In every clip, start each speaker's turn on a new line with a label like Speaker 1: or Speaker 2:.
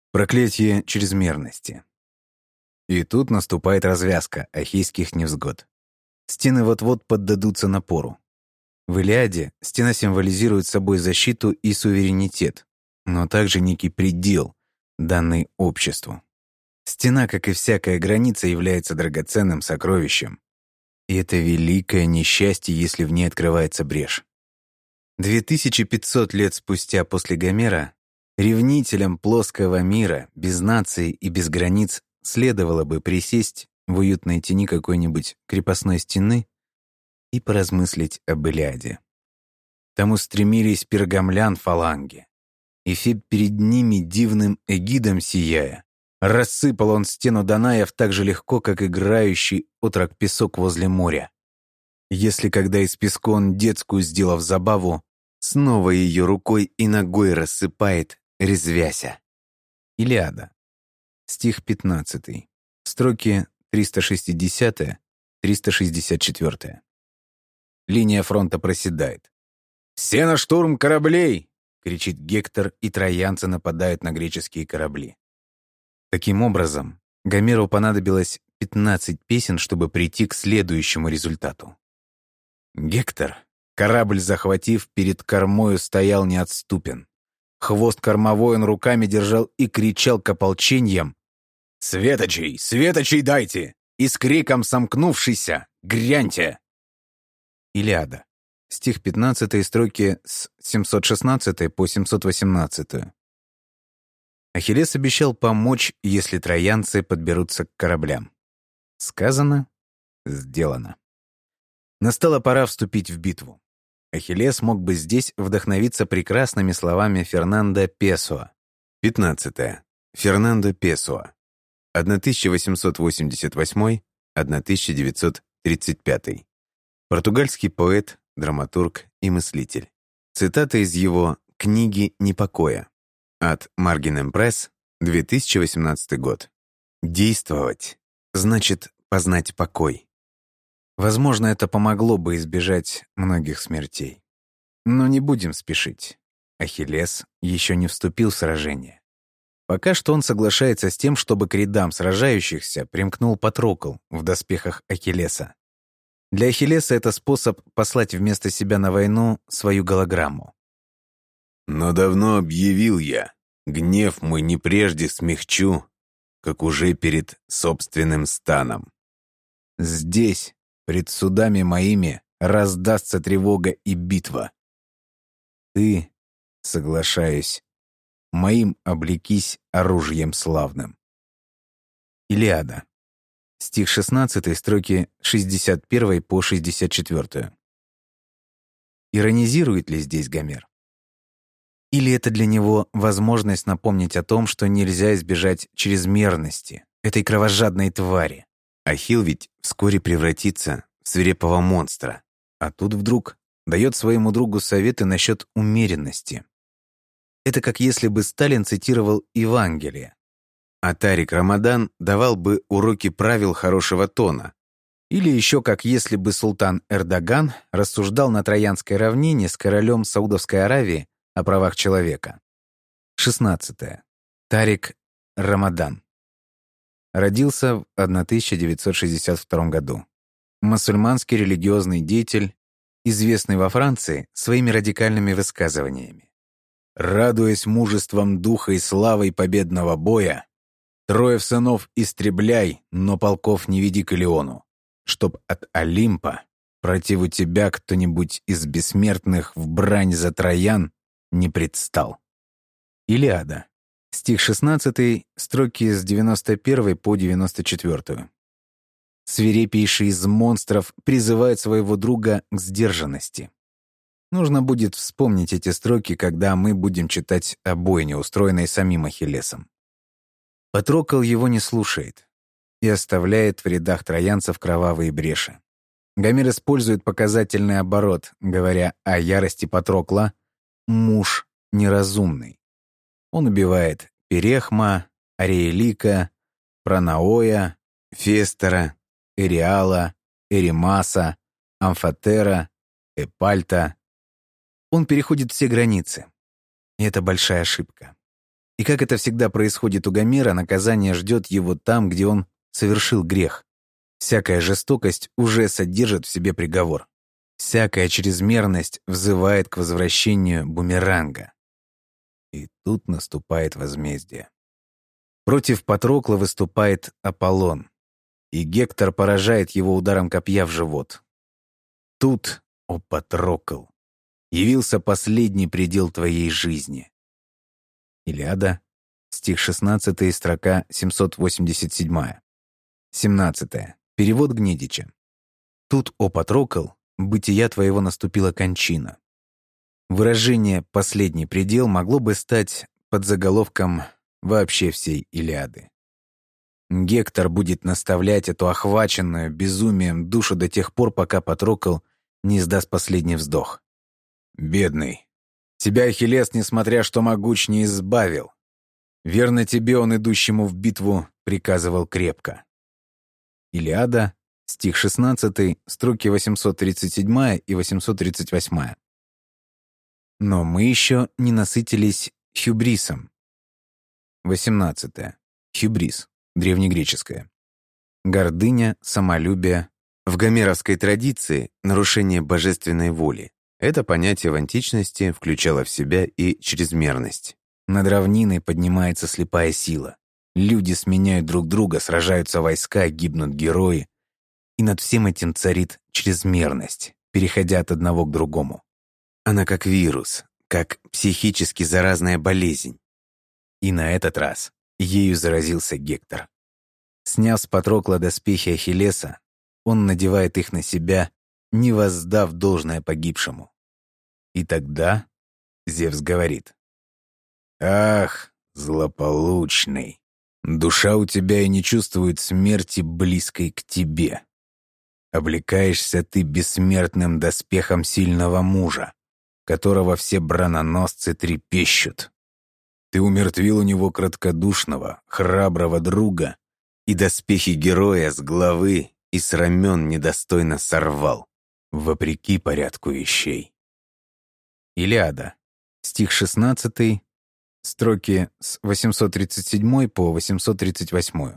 Speaker 1: Проклятие чрезмерности. И тут наступает развязка ахейских невзгод. Стены вот-вот поддадутся напору. В Илиаде стена символизирует собой защиту и суверенитет, но также некий предел, данный обществу. Стена, как и всякая граница, является драгоценным сокровищем. И это великое несчастье, если в ней открывается брешь. 2500 лет спустя после Гомера ревнителям плоского мира, без нации и без границ, следовало бы присесть в уютной тени какой-нибудь крепостной стены и поразмыслить об Илиаде. Там устремились пергамлян фаланги, и Феб перед ними дивным эгидом сияя, рассыпал он стену Данаев так же легко, как играющий отрок песок возле моря. Если когда из песку он детскую, сделав забаву, снова ее рукой и ногой рассыпает, резвяся. Илиада. Стих 15. Строки 360-364. Линия фронта проседает. «Все на штурм кораблей!» — кричит Гектор, и троянцы нападают на греческие корабли. Таким образом, Гомеру понадобилось 15 песен, чтобы прийти к следующему результату. Гектор, корабль захватив, перед кормою стоял неотступен. Хвост кормовой он руками держал и кричал к ополченьям: «Светочей, светочей дайте! И с криком сомкнувшийся, гряньте!» Илиада. Стих 15, строки с 716 по 718. Ахиллес обещал помочь, если троянцы подберутся к кораблям. Сказано, сделано. Настала пора вступить в битву. Ахиллес мог бы здесь вдохновиться прекрасными словами Фернандо Песоа. 15. Фернандо Песоа. 1888-1935. Португальский поэт, драматург и мыслитель. Цитата из его «Книги непокоя». От Маргинем Пресс, 2018 год. «Действовать значит познать покой». Возможно, это помогло бы избежать многих смертей. Но не будем спешить. Ахиллес еще не вступил в сражение. Пока что он соглашается с тем, чтобы к рядам сражающихся примкнул Патрокл в доспехах Ахиллеса. Для Ахиллеса это способ послать вместо себя на войну свою голограмму.
Speaker 2: «Но давно объявил я, гнев мой не прежде смягчу, как уже перед собственным станом.
Speaker 1: Здесь, пред судами моими, раздастся тревога и битва. Ты, соглашаюсь, моим облекись оружием славным». Илиада. Стих 16, строки 61 по 64. Иронизирует ли здесь Гомер? Или это для него возможность напомнить о том, что нельзя избежать чрезмерности, этой кровожадной твари? Ахилл ведь вскоре превратится в свирепого монстра, а тут вдруг дает своему другу советы насчет умеренности. Это как если бы Сталин цитировал Евангелие, а Тарик Рамадан давал бы уроки правил хорошего тона. Или еще как если бы султан Эрдоган рассуждал на Троянской равнине с королем Саудовской Аравии о правах человека. 16. Тарик Рамадан. Родился в 1962 году. Мусульманский религиозный деятель, известный во Франции своими радикальными высказываниями. «Радуясь мужеством духа и славой победного боя, Троев сынов истребляй, но полков не веди к Илиону, чтоб от Олимпа противу тебя кто-нибудь из бессмертных в брань за Троян не предстал». Илиада. Стих 16, строки с 91 по 94. Свирепейший из монстров призывает своего друга к сдержанности. Нужно будет вспомнить эти строки, когда мы будем читать о бойне, устроенной самим Ахиллесом. Патрокл его не слушает и оставляет в рядах троянцев кровавые бреши. Гомер использует показательный оборот, говоря о ярости Патрокла «муж неразумный». Он убивает Перехма, Ареелика, Пранаоя, Фестера, Эриала, Эримаса, Амфотера, Эпальта. Он переходит все границы. И это большая ошибка. И как это всегда происходит у Гомера, наказание ждет его там, где он совершил грех. Всякая жестокость уже содержит в себе приговор. Всякая чрезмерность взывает к возвращению бумеранга. И тут наступает возмездие. Против Патрокла выступает Аполлон, и Гектор поражает его ударом копья в живот. Тут, о Патрокл, явился последний предел твоей жизни. Илиада, стих 16, строка 787. 17. Перевод Гнедича. Тут, о Патрокл, бытия твоего наступила кончина. Выражение «последний предел» могло бы стать подзаголовком вообще всей Илиады. Гектор будет наставлять эту охваченную безумием душу до тех пор, пока Патрокл не издаст последний вздох. «Бедный, тебя Ахиллес, несмотря что могуч, не избавил. Верно тебе он, идущему в битву, приказывал крепко». Илиада, стих 16, строки 837 и 838. Но мы еще не насытились хюбрисом. 18. Хюбрис, древнегреческое. Гордыня, самолюбие. В гомеровской традиции нарушение божественной воли. Это понятие в античности включало в себя и чрезмерность. Над равниной поднимается слепая сила. Люди сменяют друг друга, сражаются войска, гибнут герои. И над всем этим царит чрезмерность, переходя от одного к другому. Она как вирус, как психически заразная болезнь. И на этот раз ею заразился Гектор. Сняв с Патрокла доспехи Ахиллеса, он надевает их на себя, не воздав должное погибшему. И тогда Зевс говорит: «Ах, злополучный, душа у тебя и не чувствует смерти, близкой к тебе. Облекаешься ты бессмертным доспехом сильного мужа, которого все брононосцы трепещут. Ты умертвил у него краткодушного, храброго друга, и доспехи героя с головы и с рамен недостойно сорвал, вопреки порядку вещей». Илиада, стих 16, строки с 837 по 838.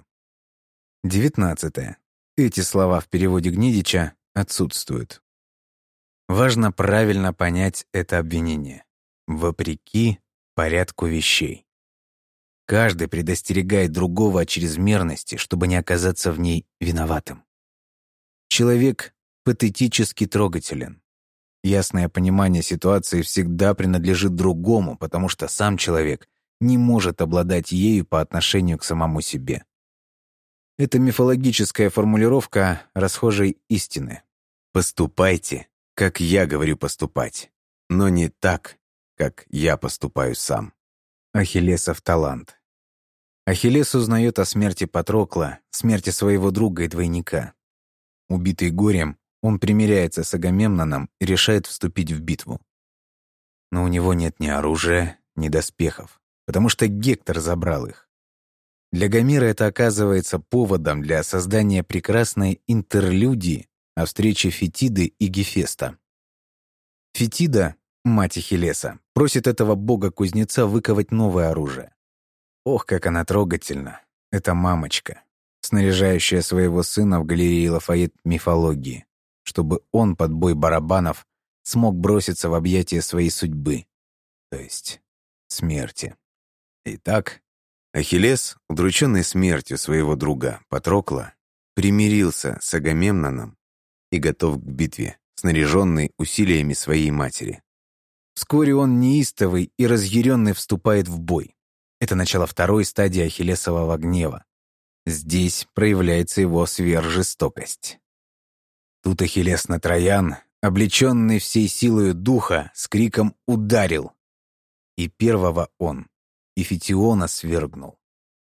Speaker 1: 19. Эти слова в переводе Гнедича отсутствуют. Важно правильно понять это обвинение. Вопреки порядку вещей. Каждый предостерегает другого от чрезмерности, чтобы не оказаться в ней виноватым. Человек патетически трогателен. Ясное понимание ситуации всегда принадлежит другому, потому что сам человек не может обладать ею по отношению к самому себе. Это мифологическая формулировка расхожей истины. «Поступайте, как я говорю поступать, но не так, как я поступаю сам». Ахиллесов талант. Ахиллес узнает о смерти Патрокла, смерти своего друга и двойника. Убитый горем, он примиряется с Агамемноном и решает вступить в битву. Но у него нет ни оружия, ни доспехов, потому что Гектор забрал их. Для Гомера это оказывается поводом для создания прекрасной интерлюдии о встрече Фетиды и Гефеста. Фетида, мать Ахиллеса, просит этого бога-кузнеца выковать новое оружие. Ох, как она трогательна, эта мамочка, снаряжающая своего сына в галерее Лафайет мифологии, чтобы он под бой барабанов смог броситься в объятия своей судьбы, то есть смерти. Итак, Ахиллес, удрученный смертью своего друга Патрокла, примирился с Агамемноном и готов к битве, снаряженный усилиями своей матери. Вскоре он неистовый и разъяренный вступает в бой. Это начало второй стадии Ахиллесового гнева. Здесь проявляется его сверхжестокость. Тут Ахиллес на Троян, облеченный всей силою духа, с криком ударил. И первого он, и Фетиона свергнул.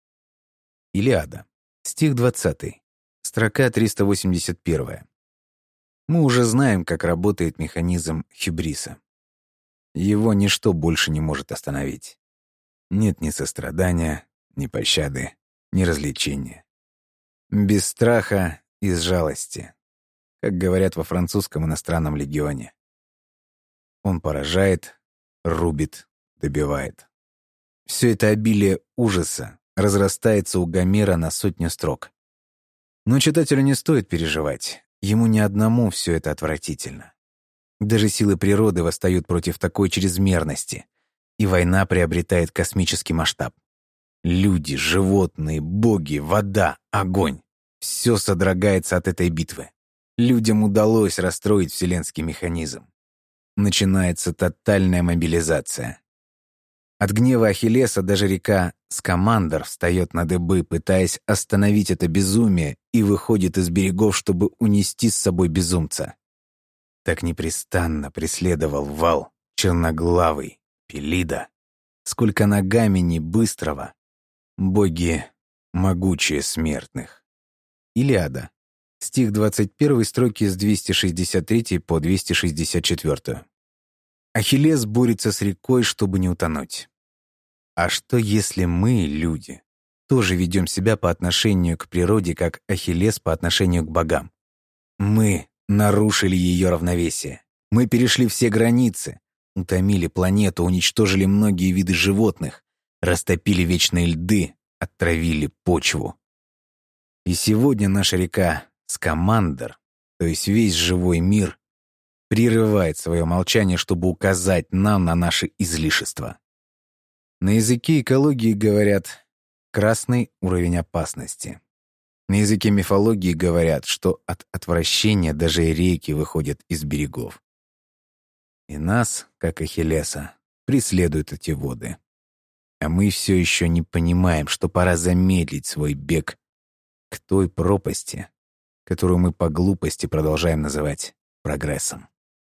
Speaker 1: Илиада, стих 20, строка 381. Мы уже знаем, как работает механизм хюбриса. Его ничто больше не может остановить. Нет ни сострадания, ни пощады, ни развлечения. Без страха и с жалости, как говорят во французском иностранном легионе. Он поражает, рубит, добивает. все это обилие ужаса разрастается у Гомера на сотню строк. Но читателю не стоит переживать, ему ни одному все это отвратительно. Даже силы природы восстают против такой чрезмерности, и война приобретает космический масштаб. Люди, животные, боги, вода, огонь — все содрогается от этой битвы. Людям удалось расстроить вселенский механизм. Начинается тотальная мобилизация. От гнева Ахиллеса даже река Скамандр встает на дыбы, пытаясь остановить это безумие, и выходит из берегов, чтобы унести с собой безумца. Так непрестанно преследовал вал черноглавый Пелида, сколько ногами не быстрого, боги могучие смертных. Илиада. Стих 21, строки с 263 по 264. Ахиллес борется с рекой, чтобы не утонуть. А что, если мы, люди, тоже ведем себя по отношению к природе, как Ахиллес по отношению к богам? Мы нарушили ее равновесие. Мы перешли все границы, утомили планету, уничтожили многие виды животных, растопили вечные льды, отравили почву. И сегодня наша река Скамандр, то есть весь живой мир, прерывает свое молчание, чтобы указать нам на наши излишества. На языке экологии говорят «красный уровень опасности». На языке мифологии говорят, что от отвращения даже реки выходят из берегов. И нас, как Ахиллеса, преследуют эти воды. А мы все еще не понимаем, что пора замедлить свой бег к той пропасти, которую мы по глупости продолжаем называть прогрессом.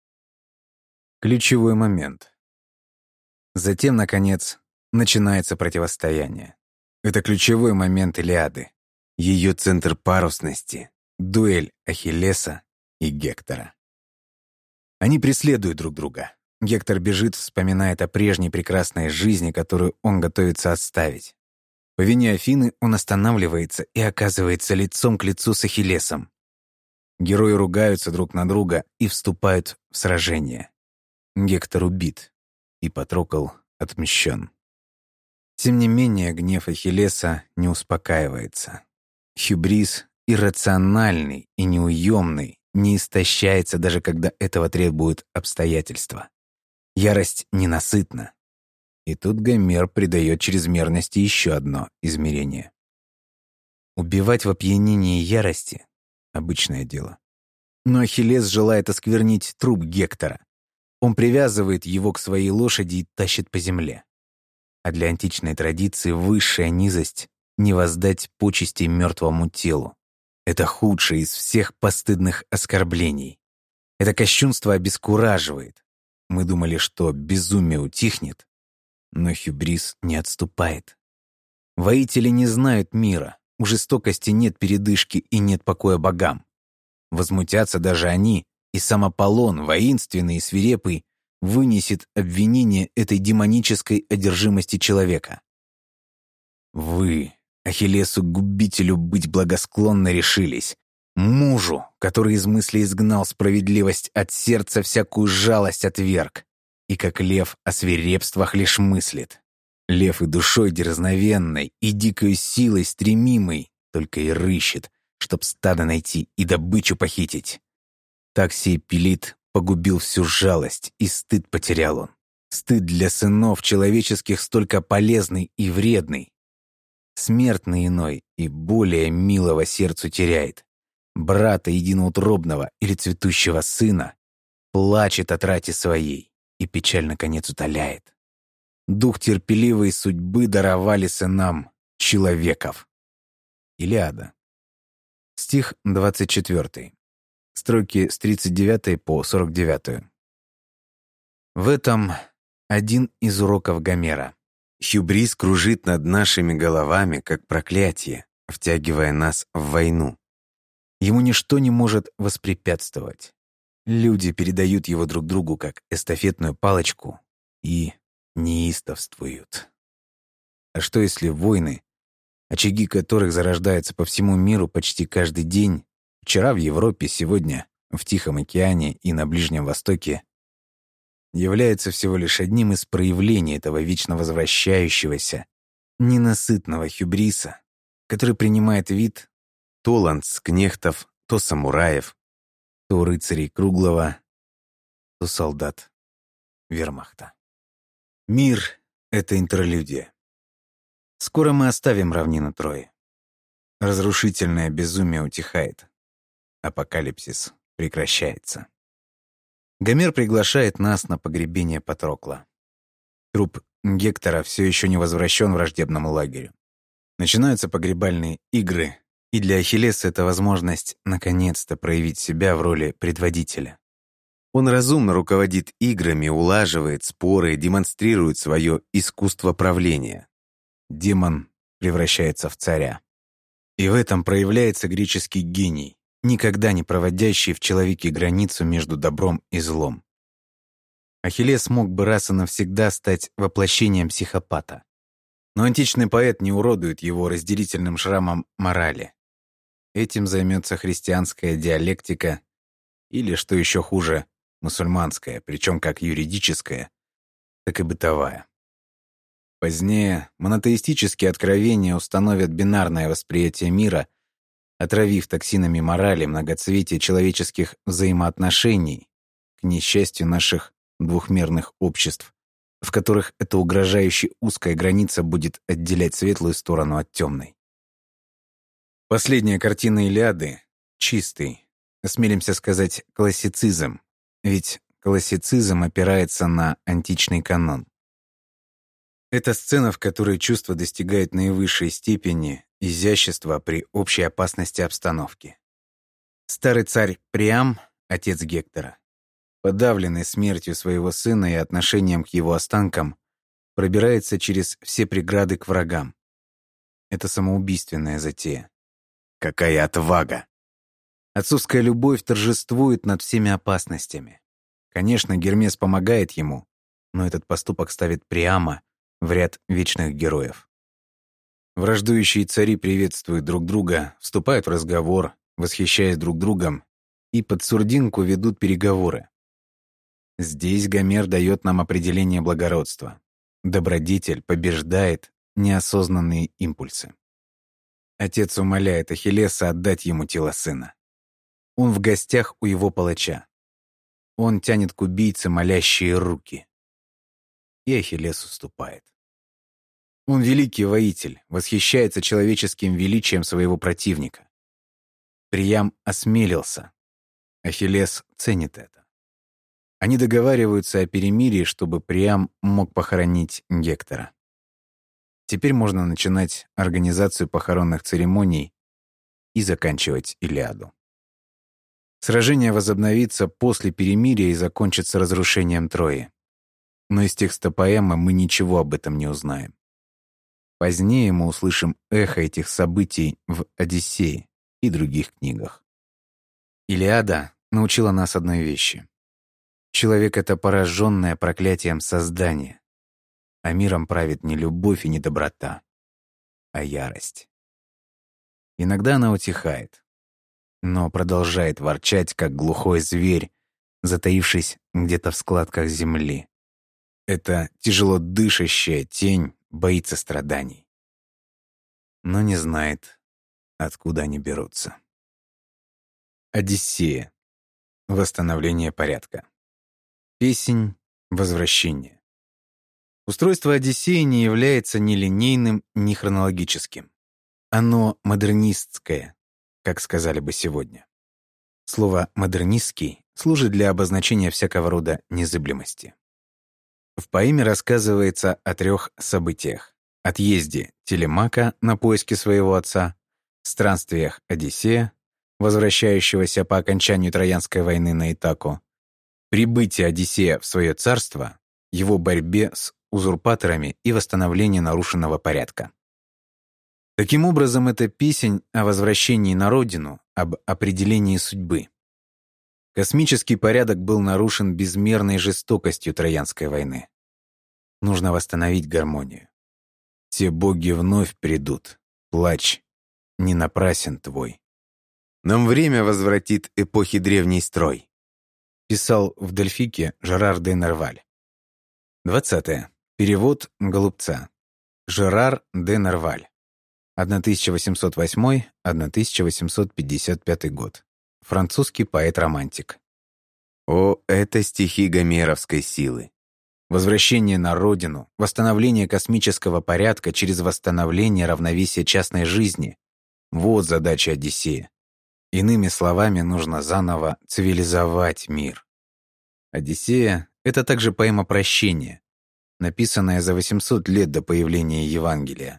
Speaker 1: Ключевой момент. Затем, наконец, начинается противостояние. Это ключевой момент Илиады. Ее центр парусности, дуэль Ахиллеса и Гектора. Они преследуют друг друга. Гектор бежит, вспоминает о прежней прекрасной жизни, которую он готовится оставить. По вине Афины он останавливается и оказывается лицом к лицу с Ахиллесом. Герои ругаются друг на друга и вступают в сражение. Гектор убит, и Патрокл отмщен. Тем не менее, гнев Ахиллеса не успокаивается. Хюбрис, иррациональный и неуемный, не истощается, даже когда этого требуют обстоятельства. Ярость ненасытна. И тут Гомер придает чрезмерности еще одно измерение. Убивать в опьянении ярости — обычное дело. Но Ахиллес желает осквернить труп Гектора. Он привязывает его к своей лошади и тащит по земле. А для античной традиции высшая низость — не воздать почести мертвому телу. Это худшее из всех постыдных оскорблений. Это кощунство обескураживает. Мы думали, что безумие утихнет, но Хюбрис не отступает. Воители не знают мира, у жестокости нет передышки и нет покоя богам. Возмутятся даже они, и сам Аполлон, воинственный и свирепый, вынесет обвинение этой демонической одержимости человека. Вы, Ахиллесу-губителю, быть благосклонно решились, мужу, который из мысли изгнал справедливость от сердца, всякую жалость отверг, и как лев о свирепствах лишь мыслит. Лев и душой дерзновенной, и дикою силой стремимой только и рыщет, чтоб стадо найти и добычу похитить. Так сей Пелид погубил всю жалость, и стыд потерял он. Стыд для сынов человеческих столько полезный и вредный. Смертный иной и более милого сердцу теряет. Брата единоутробного или цветущего сына плачет о трате своей и печаль наконец утоляет. Дух терпеливой судьбы даровали сынам человеков. Илиада. Стих 24. Строки с 39 по 49. В этом один из уроков Гомера. Хюбрис кружит над нашими головами, как проклятие, втягивая нас в войну. Ему ничто не может воспрепятствовать. Люди передают его друг другу, как эстафетную палочку, и неистовствуют. А что если войны, очаги которых зарождаются по всему миру почти каждый день, вчера в Европе, сегодня в Тихом океане и на Ближнем Востоке, является всего лишь одним из проявлений этого вечно возвращающегося, ненасытного хюбриса, который принимает вид то ландскнехтов, то самураев, то рыцарей круглого, то солдат вермахта. Мир — это интерлюдия. Скоро мы оставим равнину Трои. Разрушительное безумие утихает. Апокалипсис прекращается. Гомер приглашает нас на погребение Патрокла. Труп Гектора все еще не возвращен враждебному лагерю. Начинаются погребальные игры, и для Ахиллеса это возможность наконец-то проявить себя в роли предводителя. Он разумно руководит играми, улаживает споры, демонстрирует свое искусство правления. Демон превращается в царя. И в этом проявляется греческий гений, никогда не проводящий в человеке границу между добром и злом. Ахиллес мог бы раз и навсегда стать воплощением психопата. Но античный поэт не уродует его разделительным шрамом морали. Этим займется христианская диалектика или, что еще хуже, мусульманская, причем как юридическая, так и бытовая. Позднее монотеистические откровения установят бинарное восприятие мира, отравив токсинами морали многоцветие человеческих взаимоотношений, к несчастью наших двухмерных обществ, в которых эта угрожающая узкая граница будет отделять светлую сторону от темной. Последняя картина Илиады — чистый, осмелимся сказать, классицизм, ведь классицизм опирается на античный канон. Это сцена, в которой чувство достигает наивысшей степени изящества при общей опасности обстановки. Старый царь Приам, отец Гектора, подавленный смертью своего сына и отношением к его останкам, пробирается через все преграды к врагам. Это самоубийственная затея. Какая отвага! Отцовская любовь торжествует над всеми опасностями. Конечно, Гермес помогает ему, но этот поступок ставит Приама в ряд вечных героев. Враждующие цари приветствуют друг друга, вступают в разговор, восхищаясь друг другом, и под сурдинку ведут переговоры. Здесь Гомер дает нам определение благородства. Добродетель побеждает неосознанные импульсы. Отец умоляет Ахиллеса отдать ему тело сына. Он в гостях у его палача. Он тянет к убийце молящие руки. И Ахиллес уступает. Он великий воитель, восхищается человеческим величием своего противника. Приам осмелился. Ахиллес ценит это. Они договариваются о перемирии, чтобы Приам мог похоронить Гектора. Теперь можно начинать организацию похоронных церемоний и заканчивать Илиаду. Сражение возобновится после перемирия и закончится разрушением Трои. Но из текста поэмы мы ничего об этом не узнаем. Позднее мы услышим эхо этих событий в «Одиссее» и других книгах. Илиада научила нас одной вещи. Человек — это пораженное проклятием создание, а миром правит не любовь и не доброта, а ярость. Иногда она утихает, но продолжает ворчать, как глухой зверь, затаившись где-то в складках земли. Эта тяжело дышащая тень боится страданий, но не знает, откуда они берутся. Одиссея. Восстановление порядка. Песнь возвращения. Устройство Одиссеи не является ни линейным, ни хронологическим. Оно модернистское, как сказали бы сегодня. Слово «модернистский» служит для обозначения всякого рода незыблемости. В поэме рассказывается о 3 событиях: отъезде Телемака на поиски своего отца, странствиях Одиссея, возвращающегося по окончанию Троянской войны на Итаку, прибытии Одиссея в свое царство, его борьбе с узурпаторами и восстановлении нарушенного порядка. Таким образом, это песнь о возвращении на родину, об определении судьбы. Космический порядок был нарушен безмерной жестокостью Троянской войны. Нужно восстановить гармонию. Все боги вновь придут. Плач не напрасен твой. Нам время возвратит эпохи древний строй. Писал в Дельфике Жерар де Нерваль. 20. Перевод Голубца. Жерар де Нерваль. 1808-1855 год. Французский поэт-романтик.
Speaker 2: О, это стихи гомеровской силы.
Speaker 1: Возвращение на родину, восстановление космического порядка через восстановление равновесия частной жизни. Вот задача Одиссея. Иными словами, нужно заново цивилизовать мир. Одиссея — это также поэма прощения, написанная за 800 лет до появления Евангелия.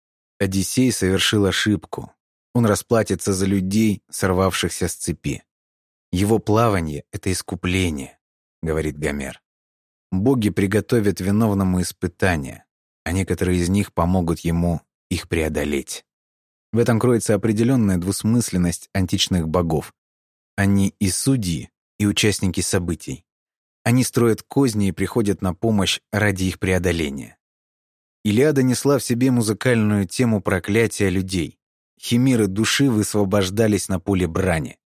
Speaker 1: Одиссей совершил ошибку. Он расплатится за людей, сорвавшихся с цепи. Его плавание — это искупление, говорит Гомер. Боги приготовят виновному испытания, а некоторые из них помогут ему их преодолеть. В этом кроется определенная двусмысленность античных богов. Они и судьи, и участники событий. Они строят козни и приходят на помощь ради их преодоления. Илиада несла в себе музыкальную тему проклятия людей. Химеры души высвобождались на поле брани.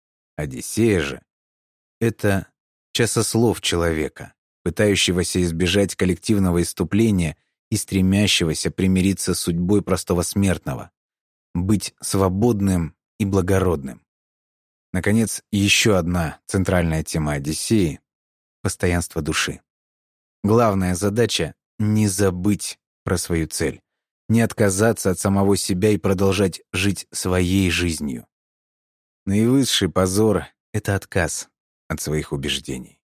Speaker 1: Одиссея же — это часослов человека, пытающегося избежать коллективного исступления и стремящегося примириться с судьбой простого смертного, быть свободным и благородным. Наконец, еще одна центральная тема Одиссеи — постоянство души. Главная задача — не забыть про свою цель, не отказаться от самого себя и продолжать жить своей жизнью. Наивысший позор — это отказ от своих убеждений.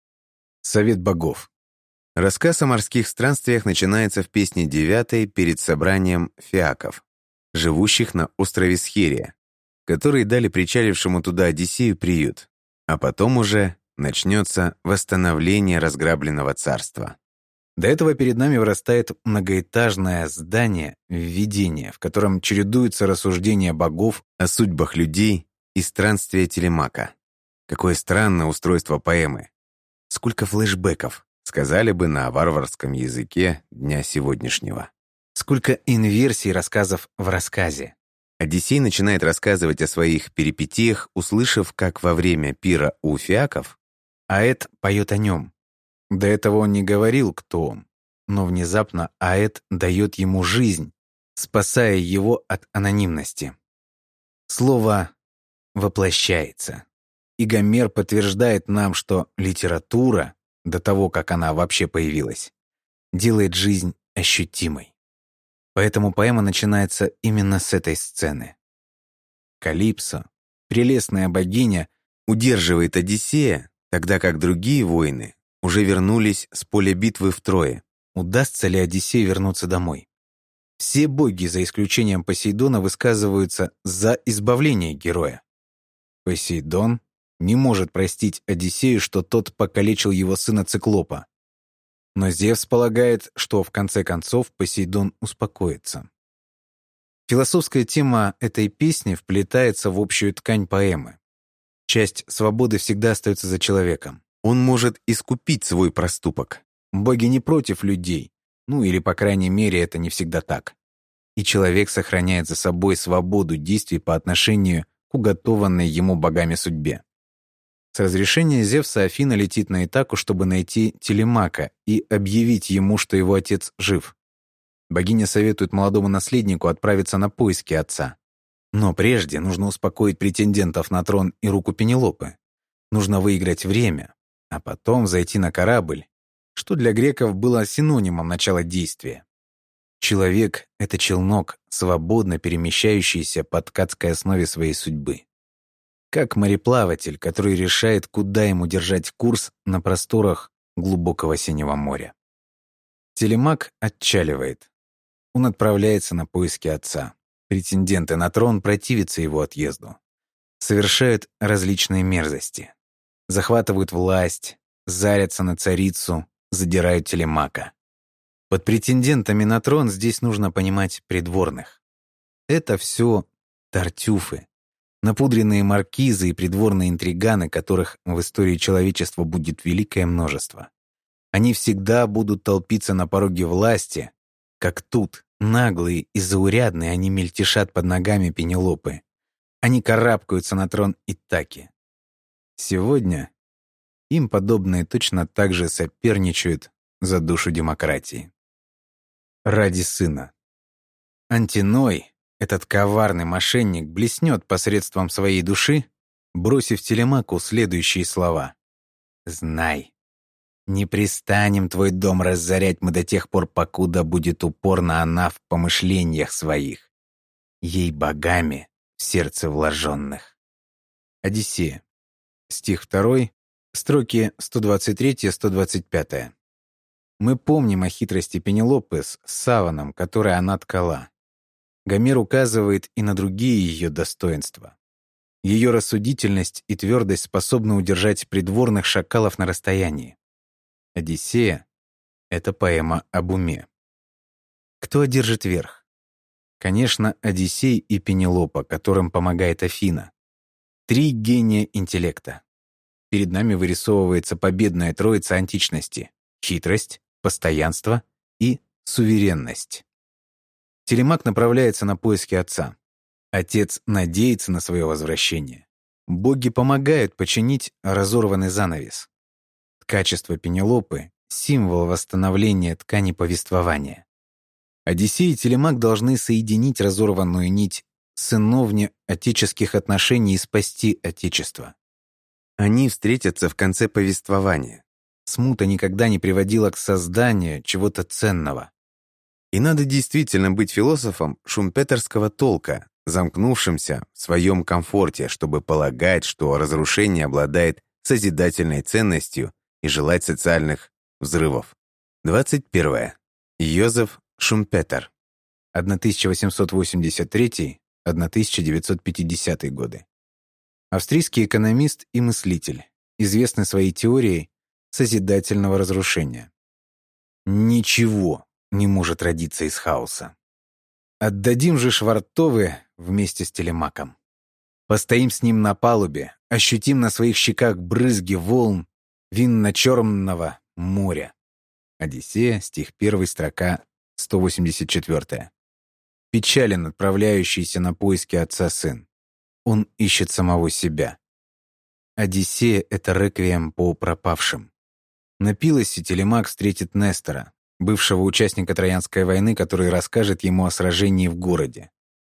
Speaker 1: Совет богов.
Speaker 2: Рассказ о морских странствиях начинается в песне 9 перед собранием фиаков, живущих на острове Схерия, которые дали причалившему туда Одиссею приют, а потом уже начнется восстановление разграбленного царства.
Speaker 1: До этого перед нами вырастает многоэтажное здание введения, в котором чередуются рассуждения богов
Speaker 2: О судьбах людей и странствия Телемака. Какое странное устройство поэмы. Сколько флешбеков, сказали бы на варварском языке дня сегодняшнего.
Speaker 1: Сколько инверсий рассказов в рассказе.
Speaker 2: Одиссей начинает рассказывать о своих перипетиях, услышав, как во время пира у фиаков
Speaker 1: Аэт поет о нем. До этого он не говорил, кто он, но внезапно Аэт дает ему жизнь, спасая его от анонимности. Слово воплощается. И Гомер подтверждает нам, что литература, до того, как она вообще появилась, делает жизнь ощутимой. Поэтому поэма начинается именно с этой сцены. Калипсо, прелестная богиня,
Speaker 2: удерживает Одиссея, тогда как другие воины уже вернулись с поля битвы в Трое.
Speaker 1: Удастся ли Одиссею вернуться домой? Все боги, за исключением Посейдона, высказываются за избавление героя. Посейдон не может простить Одиссею, что тот покалечил его сына Циклопа. Но Зевс полагает, что в конце концов Посейдон успокоится. Философская тема этой песни вплетается в общую ткань поэмы. Часть свободы всегда остается за человеком.
Speaker 2: Он может искупить свой проступок.
Speaker 1: Боги не против людей, или, по крайней мере, это не всегда так. И человек сохраняет за собой свободу действий по отношению к уготованной ему богами судьбе. С разрешения Зевса Афина летит на Итаку, чтобы найти Телемака и объявить ему, что его отец жив. Богиня советует молодому наследнику отправиться на поиски отца. Но прежде нужно успокоить претендентов на трон и руку Пенелопы. Нужно выиграть время, а потом зайти на корабль, что для греков было синонимом начала действия. Человек — это челнок, свободно перемещающийся по ткацкой основе своей судьбы. Как мореплаватель, который решает, куда ему держать курс на просторах глубокого синего моря. Телемак отчаливает. Он отправляется на поиски отца. Претенденты на трон противятся его отъезду. Совершают различные мерзости. Захватывают власть, зарятся на царицу, задирают Телемака. Под претендентами на трон здесь нужно понимать придворных. Это все тартюфы, напудренные маркизы и придворные интриганы, которых в истории человечества будет великое множество. Они всегда будут толпиться на пороге власти, как тут, наглые и заурядные, они мельтешат под ногами Пенелопы. Они карабкаются на трон Итаки. Сегодня Им подобные точно так же соперничают за душу демократии. Ради сына. Антиной, этот коварный мошенник, блеснет посредством своей души, бросив Телемаку следующие слова. «Знай, не пристанем твой дом разорять мы до тех пор, покуда будет упорна она в помышлениях своих, ей богами в сердце вложенных». Одиссея. Стих 2, строки 123-125. Мы помним о хитрости Пенелопы с саваном, который она ткала. Гомер указывает и на другие ее достоинства. Ее рассудительность и твердость способны удержать придворных шакалов на расстоянии. «Одиссея» — это поэма об уме. Кто одержит верх? Конечно, Одиссей и Пенелопа, которым помогает Афина. 3 гения интеллекта. Перед нами вырисовывается победная троица античности — хитрость, постоянство и суверенность. Телемак направляется на поиски отца. Отец надеется на свое возвращение. Боги помогают починить разорванный занавес. Ткачество Пенелопы — символ восстановления ткани повествования. Одиссей и Телемак должны соединить разорванную нить сыновне отеческих отношений и спасти Отечество. Они встретятся в конце повествования. Смута никогда не приводила к созданию чего-то ценного. И надо действительно быть философом шумпетерского толка, замкнувшимся в своем комфорте, чтобы полагать, что разрушение обладает созидательной ценностью и желать социальных взрывов. 21. Йозеф Шумпетер. 1883-1950 годы. Австрийский экономист и мыслитель, известный своей теорией созидательного разрушения. Ничего не может родиться из хаоса. Отдадим же Швартовы вместе с Телемаком. Постоим с ним на палубе, ощутим на своих щеках брызги волн винно-черного моря. Одиссея, стих 1, строка 184. Печален отправляющийся на поиски отца сын. Он ищет самого себя. Одиссея — это реквием по пропавшим. На Пилосе Телемак встретит Нестора, бывшего участника Троянской войны, который расскажет ему о сражении в городе.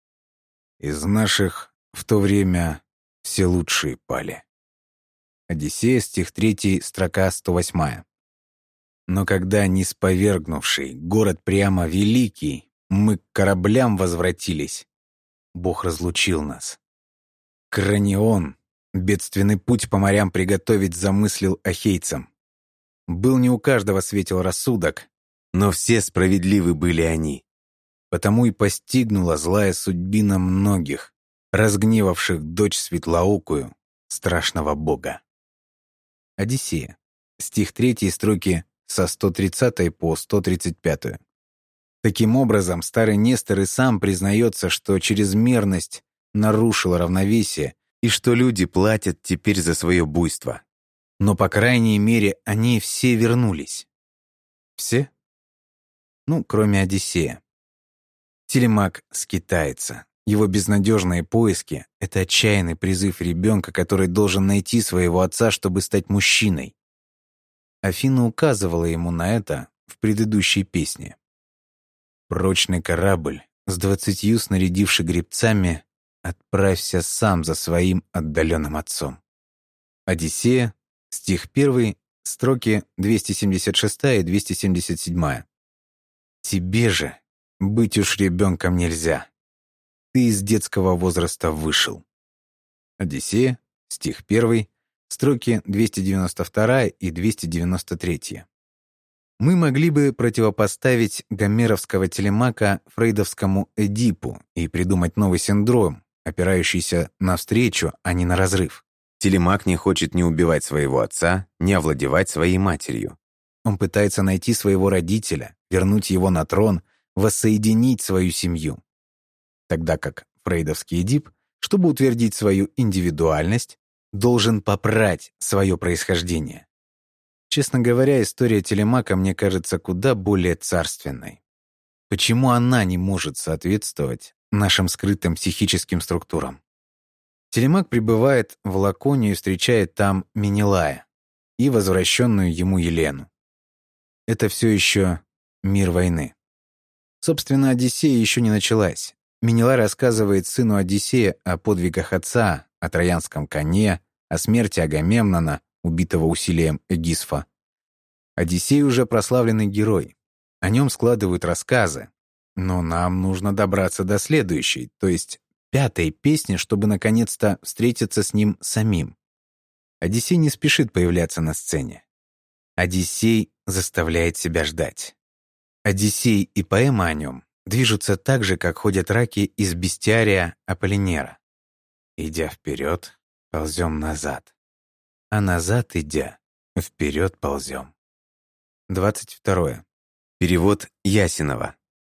Speaker 1: «Из наших в то время все лучшие пали». Одиссея, стих 3, строка 108. «Но когда нисповергнувший город прямо великий, мы к кораблям возвратились, Бог разлучил нас. Кранион бедственный путь по морям приготовить замыслил ахейцам. Был не у каждого светил рассудок, но все справедливы были они. Потому и постигнула злая судьбина многих, разгневавших дочь светлоокую, страшного бога». Одиссея. Стих 3, строки со 130 по 135. Таким образом, старый Нестор и сам признается, что чрезмерность нарушила равновесие и что люди платят теперь за свое буйство. Но, по крайней мере, они все вернулись. Все? Ну, кроме Одиссея. Телемак скитается. Его безнадежные поиски — это отчаянный призыв ребенка, который должен найти своего отца, чтобы стать мужчиной. Афина указывала ему на это в предыдущей песне. «Прочный корабль с 20 снарядивши гребцами, отправься сам за своим отдаленным отцом». Одиссея, стих 1, строки 276 и 277. «Тебе же быть уж ребенком нельзя. Ты из детского возраста вышел». Одиссея, стих 1, строки 292 и 293. Мы могли бы противопоставить гомеровского Телемака фрейдовскому Эдипу и придумать новый синдром, опирающийся на встречу, а не на разрыв. Телемак не хочет ни убивать своего отца, ни овладевать своей матерью. Он пытается найти своего родителя, вернуть его на трон, воссоединить свою семью. Тогда как фрейдовский Эдип, чтобы утвердить свою индивидуальность, должен попрать свое происхождение. Честно говоря, история Телемака мне кажется куда более царственной. Почему она не может соответствовать нашим скрытым психическим структурам? Телемак прибывает в Лаконию и встречает там Менелая. и возвращенную ему Елену. Это все еще мир войны. Собственно, Одиссея еще не началась. Менелай рассказывает сыну Одиссея о подвигах отца, о троянском коне, о смерти Агамемнона, убитого усилием Эгисфа. Одиссей уже прославленный герой. О нем складывают рассказы. Но нам нужно добраться до следующей, то есть 5-й песни, чтобы наконец-то встретиться с ним самим. Одиссей не спешит появляться на сцене. Одиссей заставляет себя ждать. Одиссей и поэма о нем движутся так же, как ходят раки из бестиария Аполлинера. Идя вперед, ползем назад. А назад идя, вперед ползем. 22.
Speaker 2: Перевод Ясинова.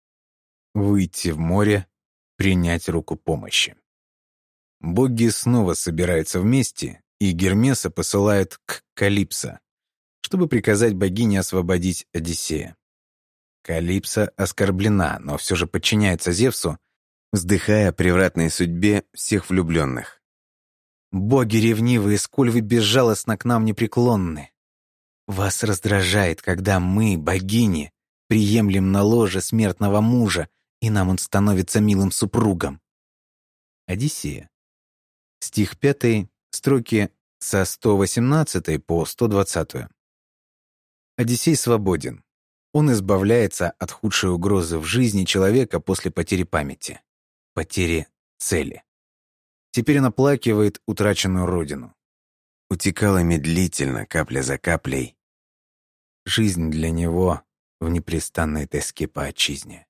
Speaker 1: Выйти в море, принять руку помощи. Боги снова собираются вместе, и Гермеса посылают к Калипсо, чтобы приказать богине освободить Одиссея. Калипсо оскорблена, но все же подчиняется Зевсу,
Speaker 2: Вздыхая о превратной судьбе всех влюбленных.
Speaker 1: «Боги ревнивые, сколь вы безжалостно к нам непреклонны! Вас раздражает, когда мы, богини, приемлем на ложе смертного мужа, и нам он становится милым супругом». Одиссея. Стих 5, строки со 118 по 120. Одиссей свободен. Он избавляется от худшей угрозы в жизни человека после потери памяти, потери цели. Теперь он оплакивает утраченную родину.
Speaker 2: Утекала медлительно, капля за каплей.
Speaker 1: Жизнь для него в непрестанной тоске по отчизне.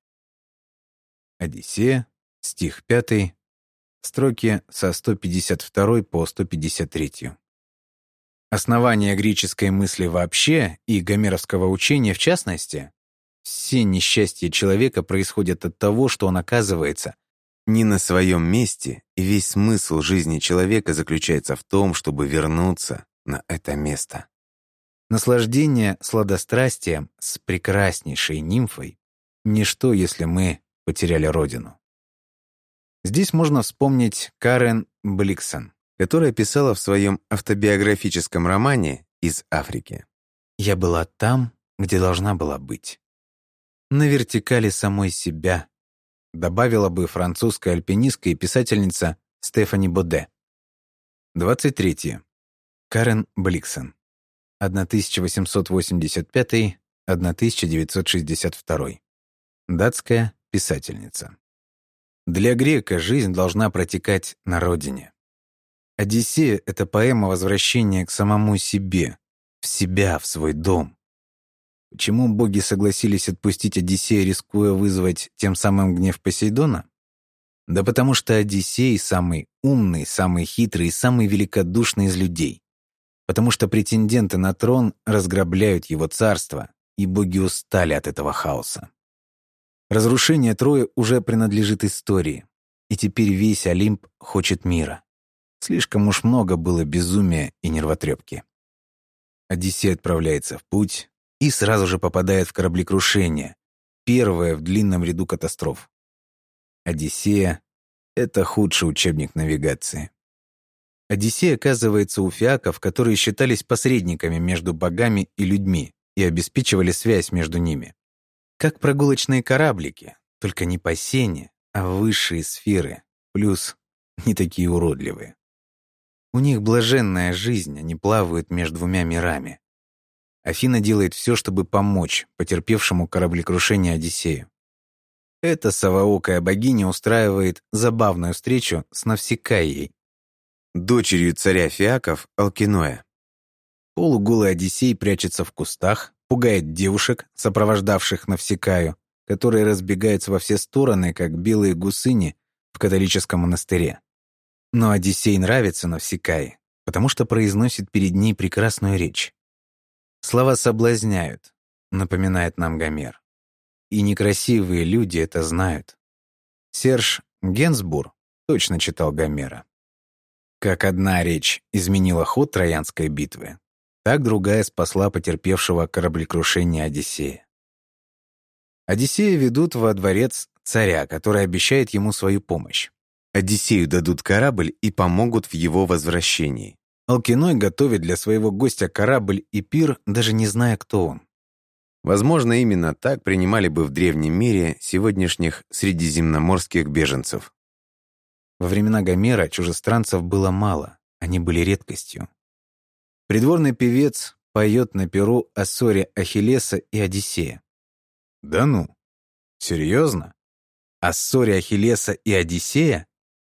Speaker 1: Одиссея, стих 5, строки со 152 по 153. Основание греческой мысли вообще и гомеровского учения в частности, все несчастья человека происходят от того, что он оказывается
Speaker 2: Не на своем месте, и весь смысл жизни человека заключается в том, чтобы вернуться на это место.
Speaker 1: наслаждение сладострастием с прекраснейшей нимфой — ничто, если мы потеряли родину. Здесь можно вспомнить Карен Бликсон,
Speaker 2: Которая писала в своем автобиографическом романе «Из Африки».
Speaker 1: «Я была там, где должна была быть. На вертикали самой себя», добавила бы французская альпинистка и писательница Стефани Боде. 23. Карен Бликсон. 1885-1962. Датская писательница. Для грека жизнь должна протекать на родине. «Одиссея» — это поэма возвращения к самому себе, в себя, в свой дом. Почему боги согласились отпустить Одиссея, рискуя вызвать тем самым гнев Посейдона? Да потому что Одиссей — самый умный, самый хитрый и самый великодушный из людей. Потому что претенденты на трон разграбляют его царство, и боги устали от этого хаоса. Разрушение Трои уже принадлежит истории, и теперь весь Олимп хочет мира. Слишком уж много было безумия и нервотрепки. Одиссей отправляется в путь и сразу же попадает в кораблекрушение, первое в длинном ряду катастроф. Одиссея — это худший учебник навигации. Одиссей оказывается у фиаков, которые считались посредниками между богами и людьми и обеспечивали связь между ними. Как прогулочные кораблики, только не по сене, а высшие сферы, плюс не такие уродливые. У них блаженная жизнь, они плавают между двумя мирами. Афина делает все, чтобы помочь потерпевшему кораблекрушение Одиссею. Эта совоокая богиня устраивает забавную встречу с Навсикаей,
Speaker 2: Дочерью царя фиаков Алкиноя.
Speaker 1: Полуголый Одиссей прячется в кустах, пугает девушек, сопровождавших Навсикаю, которые разбегаются во все стороны, как белые гусыни в католическом монастыре. Но Одиссей нравится Навсикае, потому что произносит перед ней прекрасную речь. Слова соблазняют, напоминает нам Гомер. И некрасивые люди это знают. Серж Генсбур точно читал Гомера. Как одна речь изменила ход Троянской битвы, так другая спасла потерпевшего кораблекрушение Одиссея. Одиссея ведут во дворец царя, который обещает ему свою помощь.
Speaker 2: Одиссею дадут корабль и помогут в его возвращении.
Speaker 1: Алкиной готовит для своего гостя корабль и пир, даже не зная, кто он.
Speaker 2: Возможно, именно так принимали бы в древнем мире сегодняшних средиземноморских беженцев.
Speaker 1: Во времена Гомера чужестранцев было мало, они были редкостью. Придворный певец поет на пиру о ссоре Ахиллеса и Одиссея. Да ну? Серьезно? О ссоре Ахиллеса и Одиссея?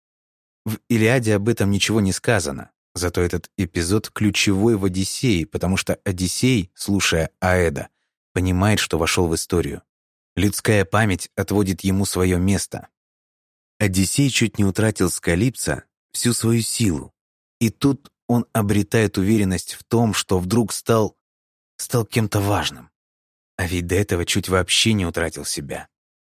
Speaker 1: В Илиаде об этом ничего не сказано, зато этот эпизод ключевой в Одиссее, потому что Одиссей, слушая Аэда, понимает, что вошел в историю. Людская память отводит ему свое место.
Speaker 2: Одиссей чуть не утратил с Калипсо всю свою силу.
Speaker 1: И тут он обретает уверенность в том, что вдруг стал кем-то важным. А ведь до этого чуть вообще не утратил себя.